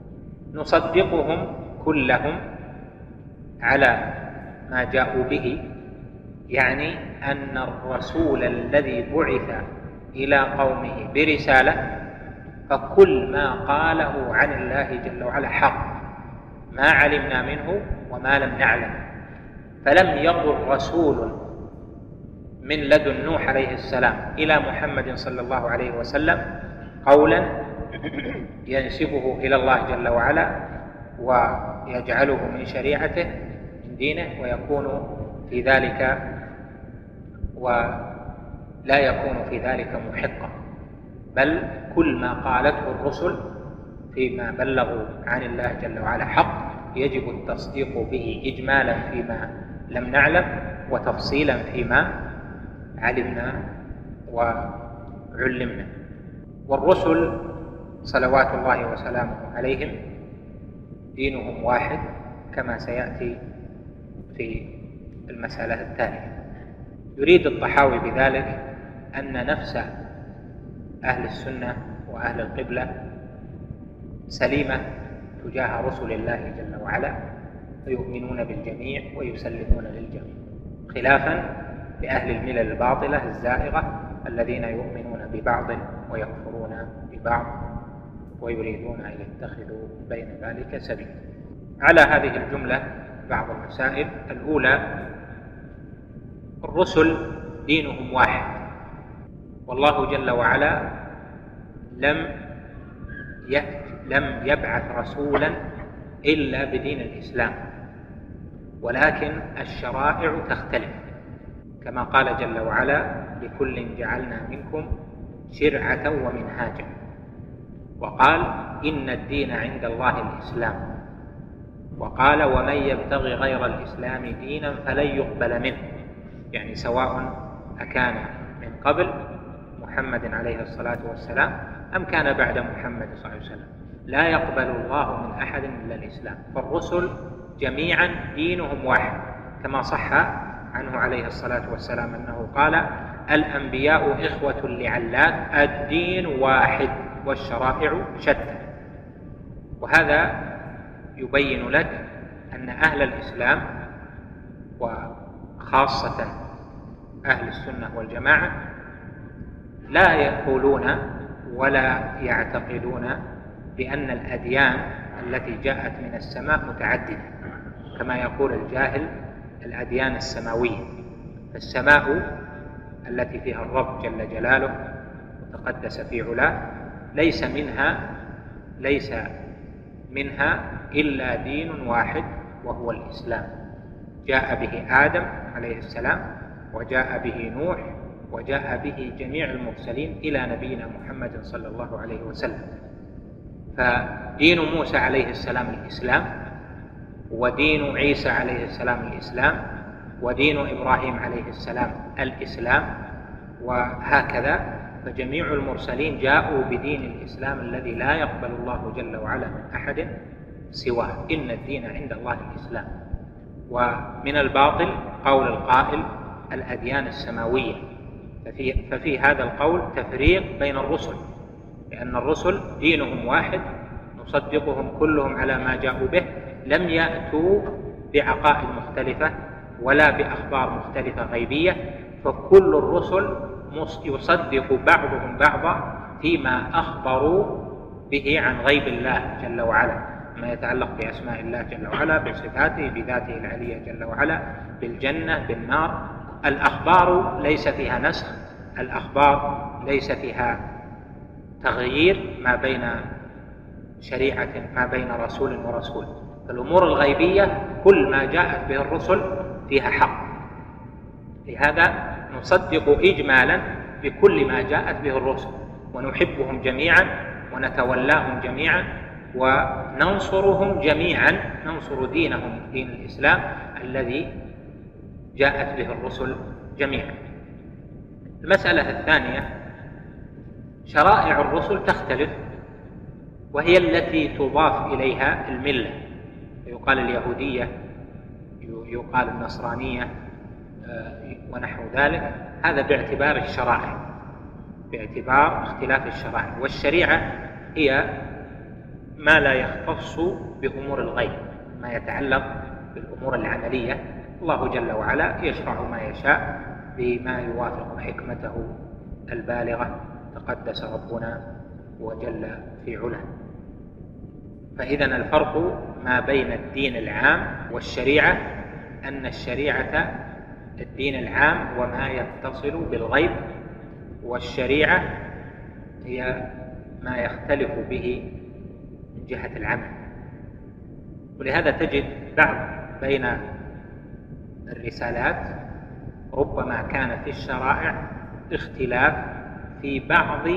نصدقهم كلهم على ما جاءوا به، يعني أن الرسول الذي بعث إلى قومه برسالة فكل ما قاله عن الله جل وعلا حق، ما علمنا منه وما لم نعلم. فلم يقل رسول من لدن نوح عليه السلام إلى محمد صلى الله عليه وسلم قولا ينسبه إلى الله جل وعلا ويجعله من شريعته من دينه ويكون في ذلك ولا يكون في ذلك محقا، بل كل ما قالته الرسل فيما بلغوا عن الله جل وعلا حق، يجب التصديق به إجمالا فيما لم نعلم وتفصيلا فيما علمنا وعلمنا. والرسل صلوات الله وسلامه عليهم دينهم واحد كما سيأتي في المسألة التالية. يريد الطحاوي بذلك أن نفس أهل السنة وأهل القبلة سليمة تجاه رسل الله جل وعلا، ويؤمنون بالجميع ويسلمون للجميع، خلافا لأهل الملل الباطلة الزائغة الذين يؤمنون ببعض ويكفرون ببعض ويريدون أن يتخذوا بين ذلك سبيلا. على هذه الجملة بعض المسائل. الأولى: الرسل دينهم واحد، والله جل وعلا لم يبعث رسولا إلا بدين الإسلام، ولكن الشرائع تختلف كما قال جل وعلا: لكل جعلنا منكم شرعة ومنهاجا. وقال: إن الدين عند الله الإسلام. وقال: ومن يبتغي غير الإسلام دينا فلن يقبل منه، يعني سواء أكان من قبل محمد عليه الصلاة والسلام أم كان بعد محمد صلى الله عليه وسلم، لا يقبل الله من أحد إلا الإسلام. فالرسل جميعا دينهم واحد، كما صح عنه عليه الصلاة والسلام أنه قال: الأنبياء إخوة لعلات، الدين واحد والشرائع شتى. وهذا يبين لك أن أهل الإسلام وخاصة أهل السنة والجماعة لا يقولون ولا يعتقدون بأن الأديان التي جاءت من السماء متعددة كما يقول الجاهل الأديان السماوية. فالسماء التي فيها الرب جل جلاله وتقدس في علاه ليس منها إلا دين واحد وهو الإسلام، جاء به آدم عليه السلام، وجاء به نوح، وجاء به جميع المرسلين إلى نبينا محمد صلى الله عليه وسلم. فدين موسى عليه السلام الإسلام، ودين عيسى عليه السلام الإسلام، ودين إبراهيم عليه السلام الإسلام، وهكذا. فجميع المرسلين جاءوا بدين الإسلام الذي لا يقبل الله جل وعلا من أحد سواه، إن الدين عند الله الإسلام. ومن الباطل قول القائل الأديان السماوية، ففي هذا القول تفريق بين الرسل، لأن الرسل دينهم واحد نصدقهم كلهم على ما جاءوا به، لم يأتوا بعقائد مختلفة ولا بأخبار مختلفة غيبية، فكل الرسل يصدق بعضهم بعضا فيما أخبروا به عن غيب الله جل وعلا، ما يتعلق بأسماء الله جل وعلا، بصفاته، بذاته العلية جل وعلا، بالجنة، بالنار. الأخبار ليس فيها نسخ، الأخبار ليس فيها تغيير ما بين رسول ورسول. فالأمور الغيبية كل ما جاءت به الرسل فيها حق، لهذا نصدق إجمالا بكل ما جاءت به الرسل، ونحبهم جميعا ونتولاهم جميعا وننصرهم جميعا، ننصر دينهم دين الإسلام الذي جاءت به الرسل جميعا. المسألة الثانية شرائع الرسل تختلف، وهي التي تضاف إليها الملة، يقال اليهودية، يقال النصرانية ونحو ذلك. هذا باعتبار الشرائع، باعتبار اختلاف الشرائع. والشريعة هي ما لا يختص بأمور الغيب، ما يتعلق بالأمور العملية. الله جل وعلا يشرع ما يشاء بما يوافق حكمته البالغة، تقدس ربنا وجل في علاه. فإذا الفرق ما بين الدين العام والشريعة أن الشريعة الدين العام وما يتصل بالغيب، والشريعة هي ما يختلف به من جهة العمل. ولهذا تجد بين الرسالات ربما كان في الشرائع اختلاف في بعض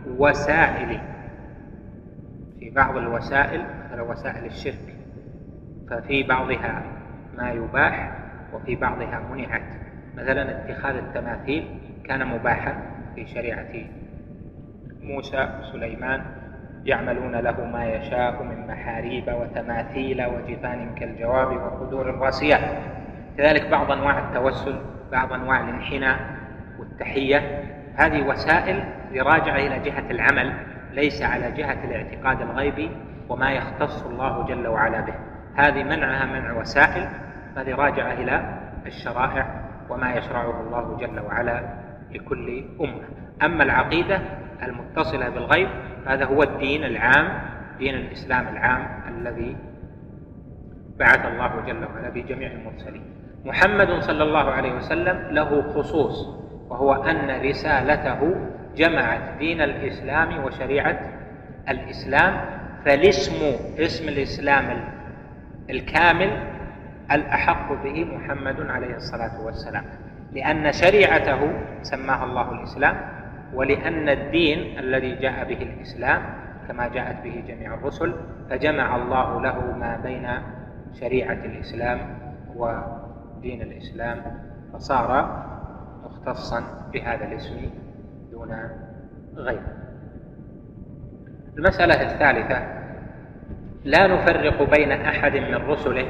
الوسائل، مثل وسائل الشرك، ففي بعضها ما يباح وفي بعضها منعت. مثلا اتخاذ التماثيل كان مباحا في شريعة موسى وسليمان، يعملون له ما يشاء من محاريب وتماثيل وجفان كالجواب وقدور الراسيات. كذلك بعض أنواع التوسل، بعض أنواع الانحناء والتحية، هذه وسائل راجعة إلى جهة العمل، ليس على جهة الاعتقاد الغيبي وما يختص الله جل وعلا به. هذه منعها منع وسائل، هذه راجعة إلى الشرائع وما يشرعه الله جل وعلا لكل أمة. أما العقيدة المتصلة بالغيب هذا هو الدين العام، دين الإسلام العام الذي بعث الله جل وعلا بجميع المرسلين. محمد صلى الله عليه وسلم له خصوص، وهو أن رسالته جمعت دين الإسلام وشريعة الإسلام، اسم الإسلام الكامل الأحق به محمد عليه الصلاة والسلام، لأن شريعته سماها الله الإسلام، ولأن الدين الذي جاء به الإسلام كما جاءت به جميع الرسل، فجمع الله له ما بين شريعة الإسلام ودين الإسلام، فصار مختصا بهذا الاسم دون غيره. المسألة الثالثة لا نفرق بين أحد من رسله،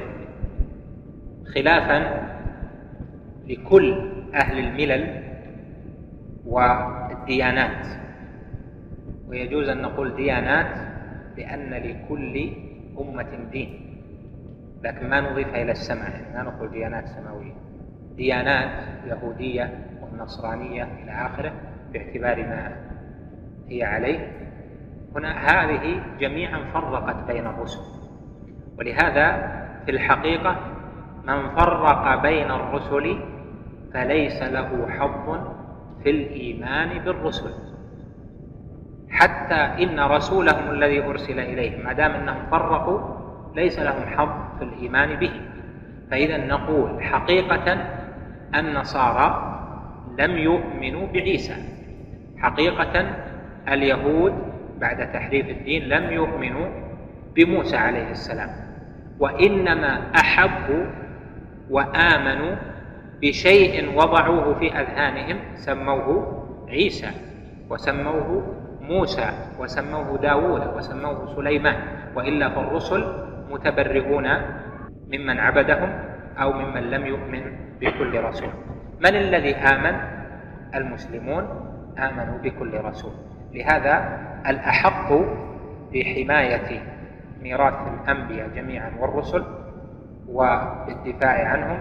خلافا لكل أهل الملل والديانات. ويجوز أن نقول ديانات لأن لكل أمة دين، لكن ما نضيفها إلى السماء، ما نقول ديانات سماوية، ديانات يهودية والنصرانية إلى آخره باعتبار ما هي عليه. هنا هذه جميعا فرقت بين الرسل، ولهذا في الحقيقة من فرق بين الرسل فليس له حظ في الإيمان بالرسل، حتى إن رسولهم الذي أرسل إليهم ما دام أنهم فرقوا ليس لهم حظ في الإيمان به. فإذا نقول حقيقة النصارى لم يؤمنوا بعيسى، حقيقة اليهود بعد تحريف الدين لم يؤمنوا بموسى عليه السلام، وإنما أحبوا وآمنوا بشيء وضعوه في أذهانهم سموه عيسى وسموه موسى وسموه داود وسموه سليمان، وإلا فالرسل متبرئون ممن عبدهم أو ممن لم يؤمن بكل رسول. من الذي آمن؟ المسلمون آمنوا بكل رسول. لهذا الأحق بحماية ميراث الأنبياء جميعا والرسل وبالدفاع عنهم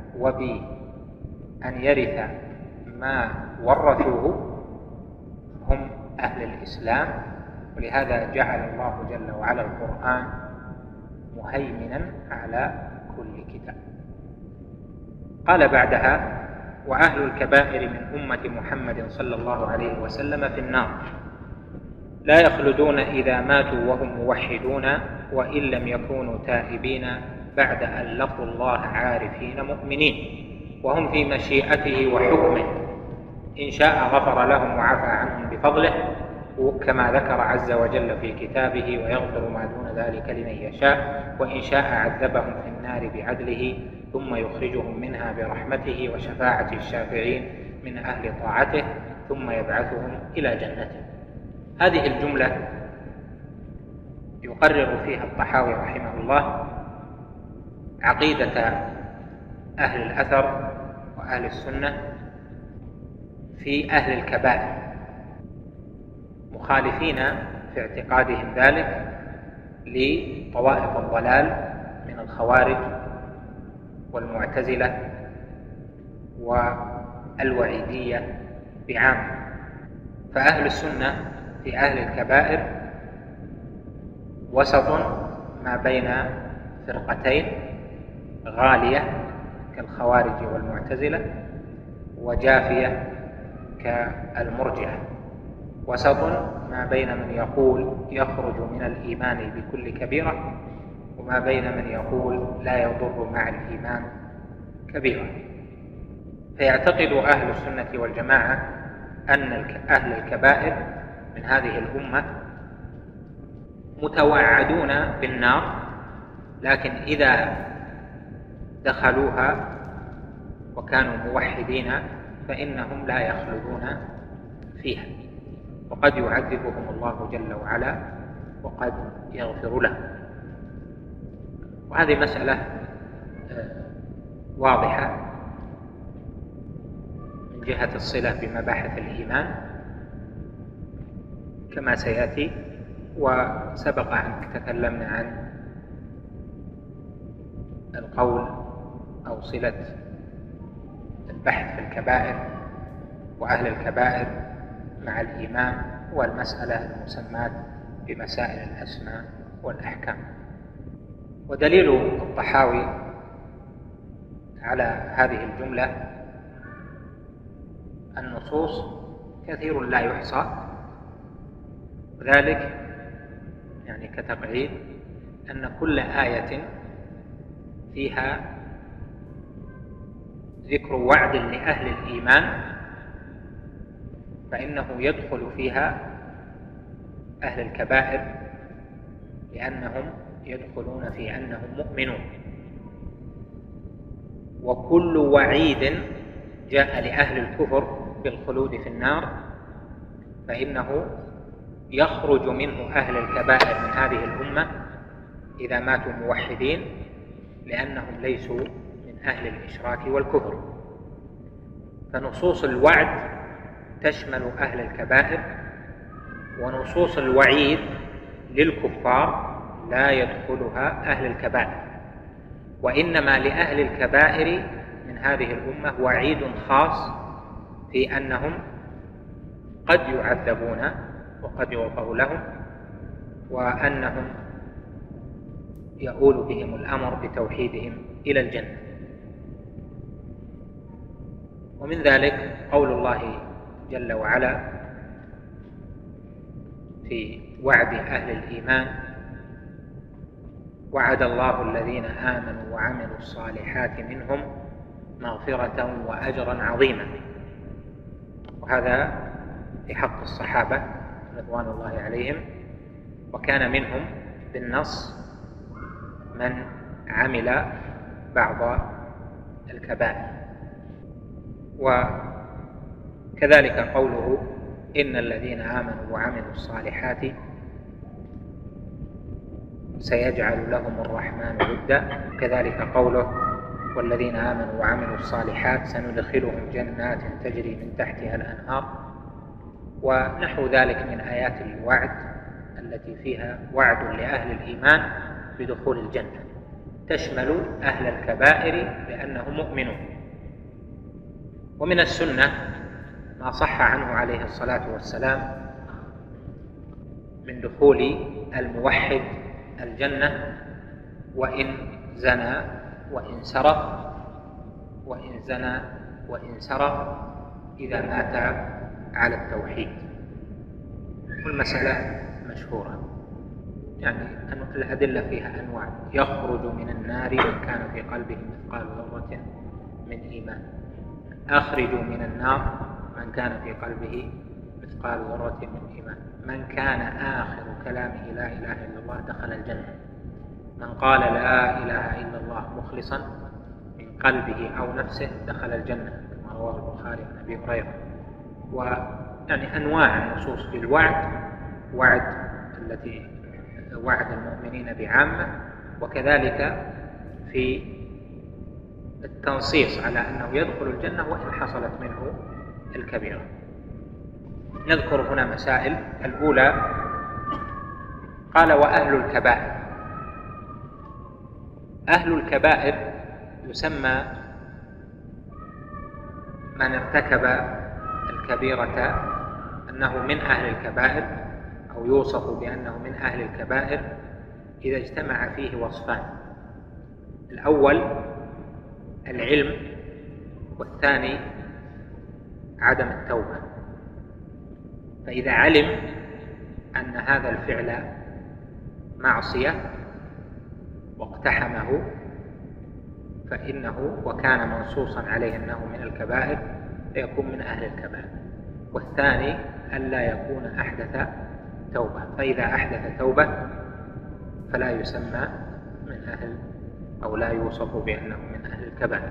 وبأن يرث ما ورثوه هم أهل الإسلام. ولهذا جعل الله جل وعلا القرآن مهيمنا على كل كتاب. قال بعدها: وأهل الكبائر من أمة محمد صلى الله عليه وسلم في النار لا يخلدون إذا ماتوا وهم موحدون وإن لم يكونوا تائبين بعد أن لقوا الله عارفين مؤمنين، وهم في مشيئته وحكمه، إن شاء غفر لهم وعفى عنهم بفضله كما ذكر عز وجل في كتابه: ويغفر ما دون ذلك لمن يشاء، وإن شاء عذبهم في النار بعدله ثم يخرجهم منها برحمته وشفاعة الشافعين من أهل طاعته ثم يبعثهم إلى جنته. هذه الجملة يقرر فيها الطحاوي رحمه الله عقيدة أهل الأثر وأهل السنة في أهل الكبائر، مخالفين في اعتقادهم ذلك لطوائف الضلال من الخوارج والمعتزلة والوعيدية بعام. فأهل السنة في أهل الكبائر وسط ما بين فرقتين غالية كالخوارج والمعتزلة وجافية كالمرجئة، وسط ما بين من يقول يخرج من الإيمان بكل كبيرة وما بين من يقول لا يضر مع الإيمان كبيرة. فيعتقد أهل السنة والجماعة أن أهل الكبائر من هذه الأمة متوعدون بالنار، لكن إذا دخلوها وكانوا موحدين فإنهم لا يخلدون فيها، وقد يعذبهم الله جل وعلا وقد يغفر لهم. وهذه مسألة واضحة من جهة الصلة بمباحث الإيمان كما سيأتي. وسبق أن تكلمنا عن القول أو صلة البحث في الكبائر وأهل الكبائر مع الإيمان والمسألة المسماة بمسائل الأسماء والأحكام. ودليل الطحاوي على هذه الجملة النصوص كثير لا يحصى، وذلك يعني كتقعيد أن كل آية فيها ذكر وعد لأهل الإيمان فإنه يدخل فيها أهل الكبائر لأنهم يدخلون في أنهم مؤمنون. وكل وعيد جاء لأهل الكفر بالخلود في النار فإنه يخرج منه أهل الكبائر من هذه الأمة إذا ماتوا موحدين، لأنهم ليسوا من أهل الإشراك والكفر. فنصوص الوعد تشمل أهل الكبائر، ونصوص الوعيد للكفار لا يدخلها أهل الكبائر، وإنما لأهل الكبائر من هذه الأمة وعيد خاص في أنهم قد يعذبون وقد يغفر لهم، وأنهم يؤول بهم الأمر بتوحيدهم إلى الجنة. ومن ذلك قول الله جل وعلا في وعد أهل الإيمان: وعد الله الذين آمنوا وعملوا الصالحات منهم مغفرة وأجرا عظيما. وهذا في حق الصحابة رضوان الله عليهم، وكان منهم بالنص من عمل بعض الكبائر. وكذلك قوله: إن الذين آمنوا وعملوا الصالحات سيجعل لهم الرحمن ودا. كذلك قوله: والذين آمنوا وعملوا الصالحات سندخلهم جنات تجري من تحتها الأنهار، ونحو ذلك من آيات الوعد التي فيها وعد لأهل الإيمان بدخول الجنة، تشمل أهل الكبائر لأنهم مؤمنون. ومن السنة ما صح عنه عليه الصلاة والسلام من دخول الموحد الجنة وإن زنى وإن سرق، وإن زنى وإن سرق إذا مات على التوحيد. والمسألة مشهورة، يعني الأدلة فيها أنواع: يخرج من النار من كان في قلبه مثقال ذرة من إيمان، أخرجوا من النار من كان في قلبه مثقال ذرة من إيمان، من كان آخر كلامه لا إله إلا الله دخل الجنة، من قال لا إله إلا الله مخلصا من قلبه أو نفسه دخل الجنة، كما رواه البخاري عن أبي هريرة. ويعني أنواع النصوص في الوعد: وعد المؤمنين بعامة، وكذلك في التنصيص على أنه يدخل الجنة وإن حصلت منه الكبيرة. نذكر هنا مسائل. الأولى: قال: وأهل الكبائر. أهل الكبائر يسمى من ارتكب الكبيرة أنه من أهل الكبائر، أو يوصف بأنه من أهل الكبائر إذا اجتمع فيه وصفان: الأول العلم، والثاني عدم التوبة. فإذا علم أن هذا الفعل معصية واقتحمه فإنه وكان منصوصا عليه أنه من الكبائر فيكون من أهل الكبائر. والثاني ألا يكون أحدث توبة، فإذا أحدث توبة فلا يسمى من أهل، أو لا يوصف بأنه من أهل الكبائر.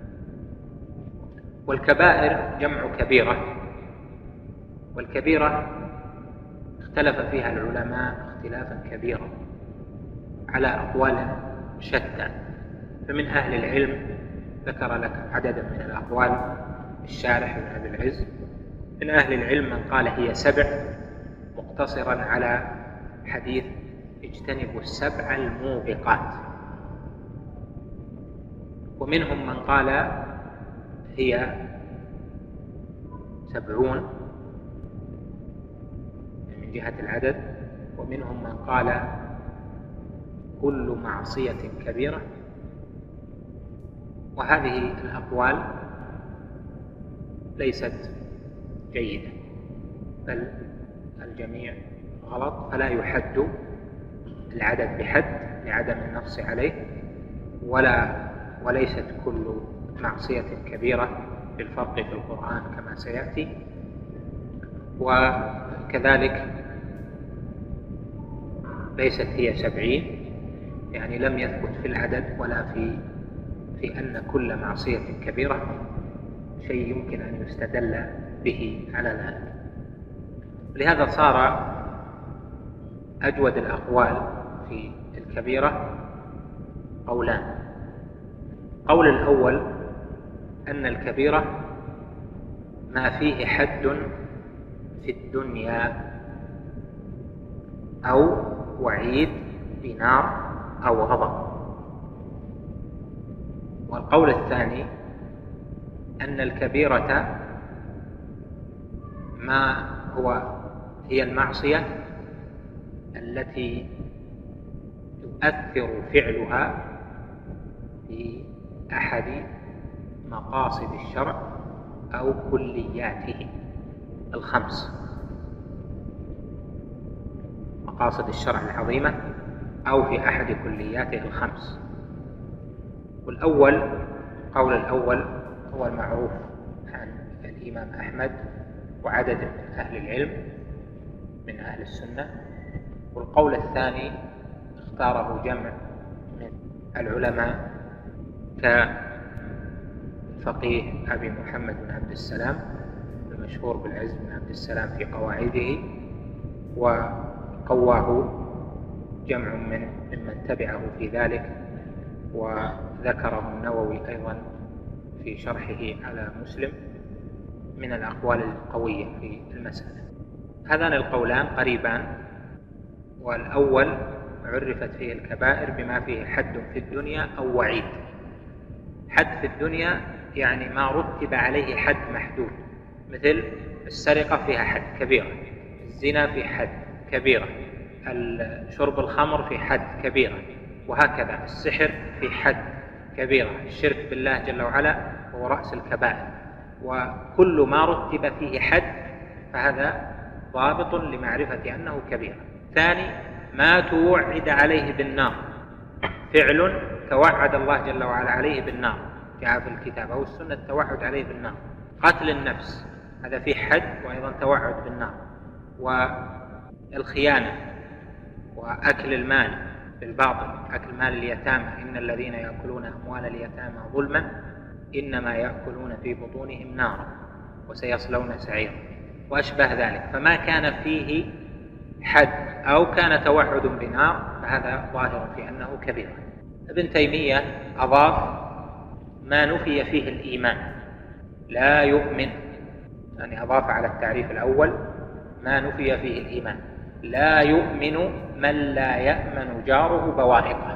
والكبائر جمع كبيرة، والكبيرة اختلف فيها العلماء اختلافا كبيرا على أقوال شتى. فمن أهل العلم ذكر لك عددا من الأقوال الشارح بن أبي العز. من أهل العلم من قال هي 7 مقتصرا على حديث اجتنبوا السبع الموبقات. ومنهم من قال هي 70 من جهة العدد. ومنهم من قال كل معصية كبيرة. وهذه الأقوال ليست جيدة، بل الجميع غلط، فلا يحد العدد بحد لعدم النص عليه، وليست كل معصية كبيرة بالفرق في القرآن كما سيأتي. وكذلك ليست هي 70، يعني لم يثبت في العدد ولا في أن كل معصية كبيرة شيء يمكن أن يستدل به على ذلك. لهذا صار أجود الأقوال في الكبيرة قولان. قول الأول أن الكبيرة ما فيه حد في الدنيا أو وعيد بنار أو غضب. والقول الثاني أن الكبيرة ما هي المعصية التي يؤثر فعلها في أحد مقاصد الشرع أو كلياته. الخمس، مقاصد الشرع العظيمة أو في أحد كلياته الخمس. والأول، القول الأول هو المعروف عن الإمام أحمد وعدد من أهل العلم من أهل السنة. والقول الثاني اختاره جمع من العلماء كفقيه أبي محمد بن عبد السلام المشهور بالعز بن عبد السلام في قواعده، وقواه جمع ممن تبعه في ذلك، وذكره النووي أيضا في شرحه على مسلم من الأقوال القوية في المسألة. هذان القولان قريبان. والأول عرفت فيه الكبائر بما فيه حد في الدنيا أو وعيد. حد في الدنيا يعني ما رتب عليه حد محدود، مثل السرقة فيها حد كبيرة، الزنا في حد كبيرة، شرب الخمر في حد كبيرة، وهكذا السحر في حد كبيرة، الشرك بالله جل وعلا هو رأس الكبائر. وكل ما رتب فيه حد فهذا ضابط لمعرفة أنه كبيرة. ثاني، ما توعد عليه بالنار، فعل توعد الله جل وعلا عليه بالنار، جاء في الكتاب أو السنة التوعد عليه بالنار. قتل النفس هذا فيه حد وأيضا توعد بالنار. والخيانة وأكل المال بالباطل، أكل مال اليتامى، إن الذين يأكلون أموال اليتامى ظلما إنما يأكلون في بطونهم نارا وسيصلون سعيرا، وأشبه ذلك. فما كان فيه حد أو كان توعد بنار فهذا ظاهر في أنه كبيرة. ابن تيمية أضاف ما نفي فيه الإيمان، لا يؤمن، يعني أضاف على التعريف الأول ما نفي فيه الإيمان، لا يؤمن من لا يأمن جاره بوائقه.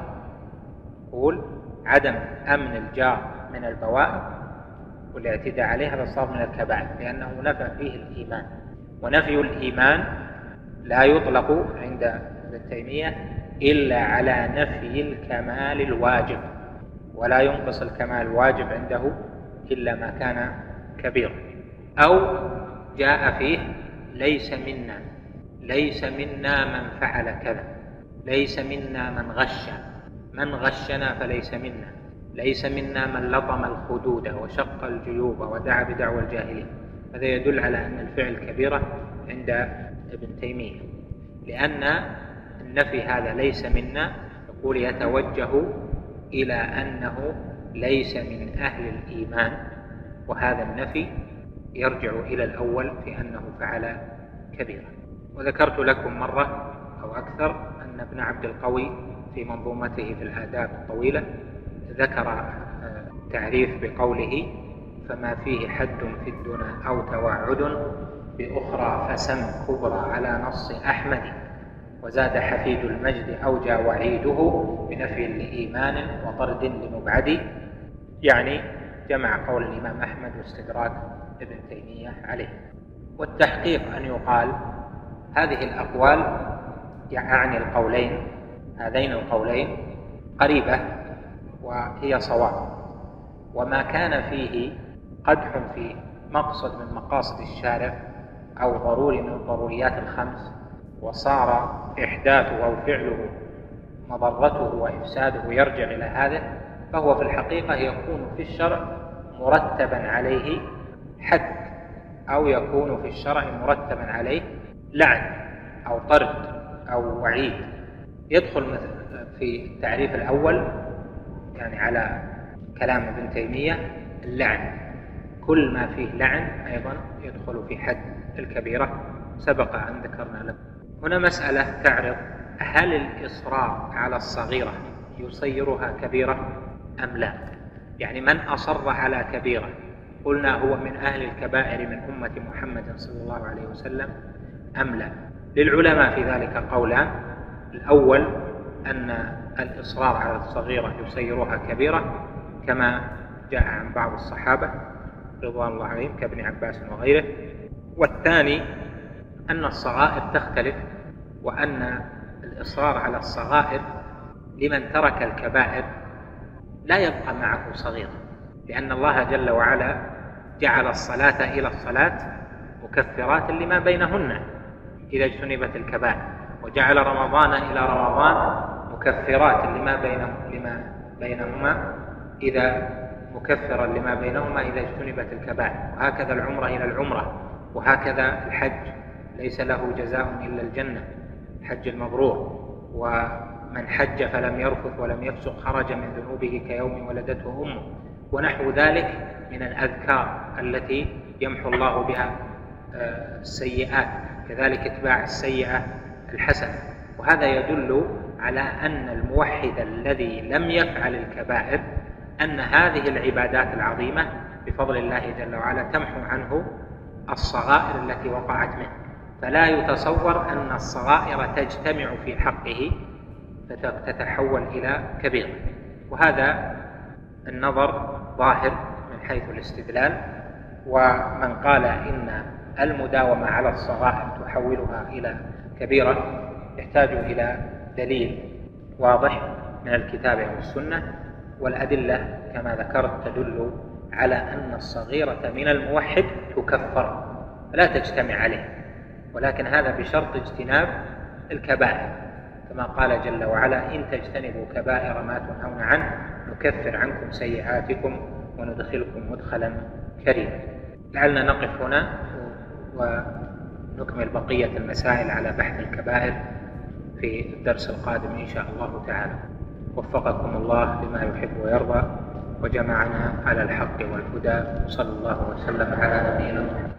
يقول عدم أمن الجار من البوائق والاعتداء عليه هذا صار من الكبائر، لأنه نفى فيه الإيمان. ونفي الإيمان لا يطلق عند ابن تيمية إلا على نفي الكمال الواجب، ولا ينقص الكمال الواجب عنده إلا ما كان كبيرا. أو جاء فيه ليس منا، ليس منا من فعل كذا، ليس منا من غش، من غشنا فليس منا، ليس منا من لطم الخدود وشق الجيوب ودعا بدعوى الجاهلين. هذا يدل على أن الفعل كبيرة عند ابن تيمية، لأن النفي هذا ليس منا يقول يتوجه إلى أنه ليس من أهل الإيمان، وهذا النفي يرجع إلى الأول في أنه فعل كبيرة. وذكرت لكم مرة أو أكثر أن ابن عبد القوي في منظومته في الآداب الطويلة ذكر تعريف بقوله فما فيه حد في الدنا أو توعد بأخرى فسم كبرى على نص أحمد، وزاد حفيد المجد أوجى وعيده بنفي لإيمان وطرد لمبعد. يعني جمع قول الإمام أحمد واستدراك ابن تيمية عليه. والتحقيق أن يقال هذه الأقوال يعني القولين، هذين القولين قريبة وهي صواب، وما كان فيه قدح في مقصد من مقاصد الشارع أو ضروري من الضروريات الخمس وصار إحداثه أو فعله مضرته وإفساده يرجع إلى هذا، فهو في الحقيقة يكون في الشرع مرتبا عليه حد، أو يكون في الشرع مرتبا عليه لعن أو طرد أو وعيد. يدخل في التعريف الأول يعني على كلام ابن تيمية اللعن، كل ما فيه لعن أيضا يدخل في حد الكبيرة، سبق أن ذكرنا له. هنا مسألة تعرض: هل الإصرار على الصغيرة يصيرها كبيرة أم لا؟ يعني من أصر على كبيرة قلنا هو من أهل الكبائر من أمة محمد صلى الله عليه وسلم أم لا؟ للعلماء في ذلك قولان: الأول أن الإصرار على الصغيرة يصيرها كبيرة كما جاء عن بعض الصحابة رضوان الله عليهم كابن عباس وغيره. والثاني أن الصغائر تختلف، وأن الإصرار على الصغائر لمن ترك الكبائر لا يبقى معه صغيرا، لأن الله جل وعلا جعل الصلاة إلى الصلاة مكفرات لما بينهن إذا اجتنبت الكبائر، وجعل رمضان إلى رمضان مكفرات لما بينهما إذا مكفرا لما بينهما إذا اجتنبت الكبائر. وهكذا العمرة إلى العمرة، وهكذا الحج ليس له جزاء إلا الجنة، الحج المبرور. ومن حج فلم يرفث ولم يفسق خرج من ذنوبه كيوم ولدته أمه، ونحو ذلك من الأذكار التي يمحو الله بها السيئات، كذلك اتباع السيئة الحسنة. وهذا يدل على أن الموحد الذي لم يفعل الكبائر أن هذه العبادات العظيمة بفضل الله جل وعلا تمحو عنه الصغائر التي وقعت منه، فلا يتصور أن الصغائر تجتمع في حقه فتتحول إلى كبيرة. وهذا النظر ظاهر من حيث الاستدلال. ومن قال إن المداومة على الصغائر تحولها إلى كبيرة يحتاج إلى دليل واضح من الكتاب والسنة، والأدلة كما ذكرت تدل على أن الصغيرة من الموحد تكفر لا تجتمع عليه، ولكن هذا بشرط اجتناب الكبائر، كما قال جل وعلا: إن تجتنبوا كبائر ما تنهون عنه نكفر عنكم سيئاتكم وندخلكم مدخلا كريما. لعلنا نقف هنا ونكمل بقية المسائل على بحث الكبائر في الدرس القادم إن شاء الله تعالى. وفقكم الله لما يحب ويرضى، وجمعنا على الحق والهدى، صلى الله وسلم على نبينا محمد.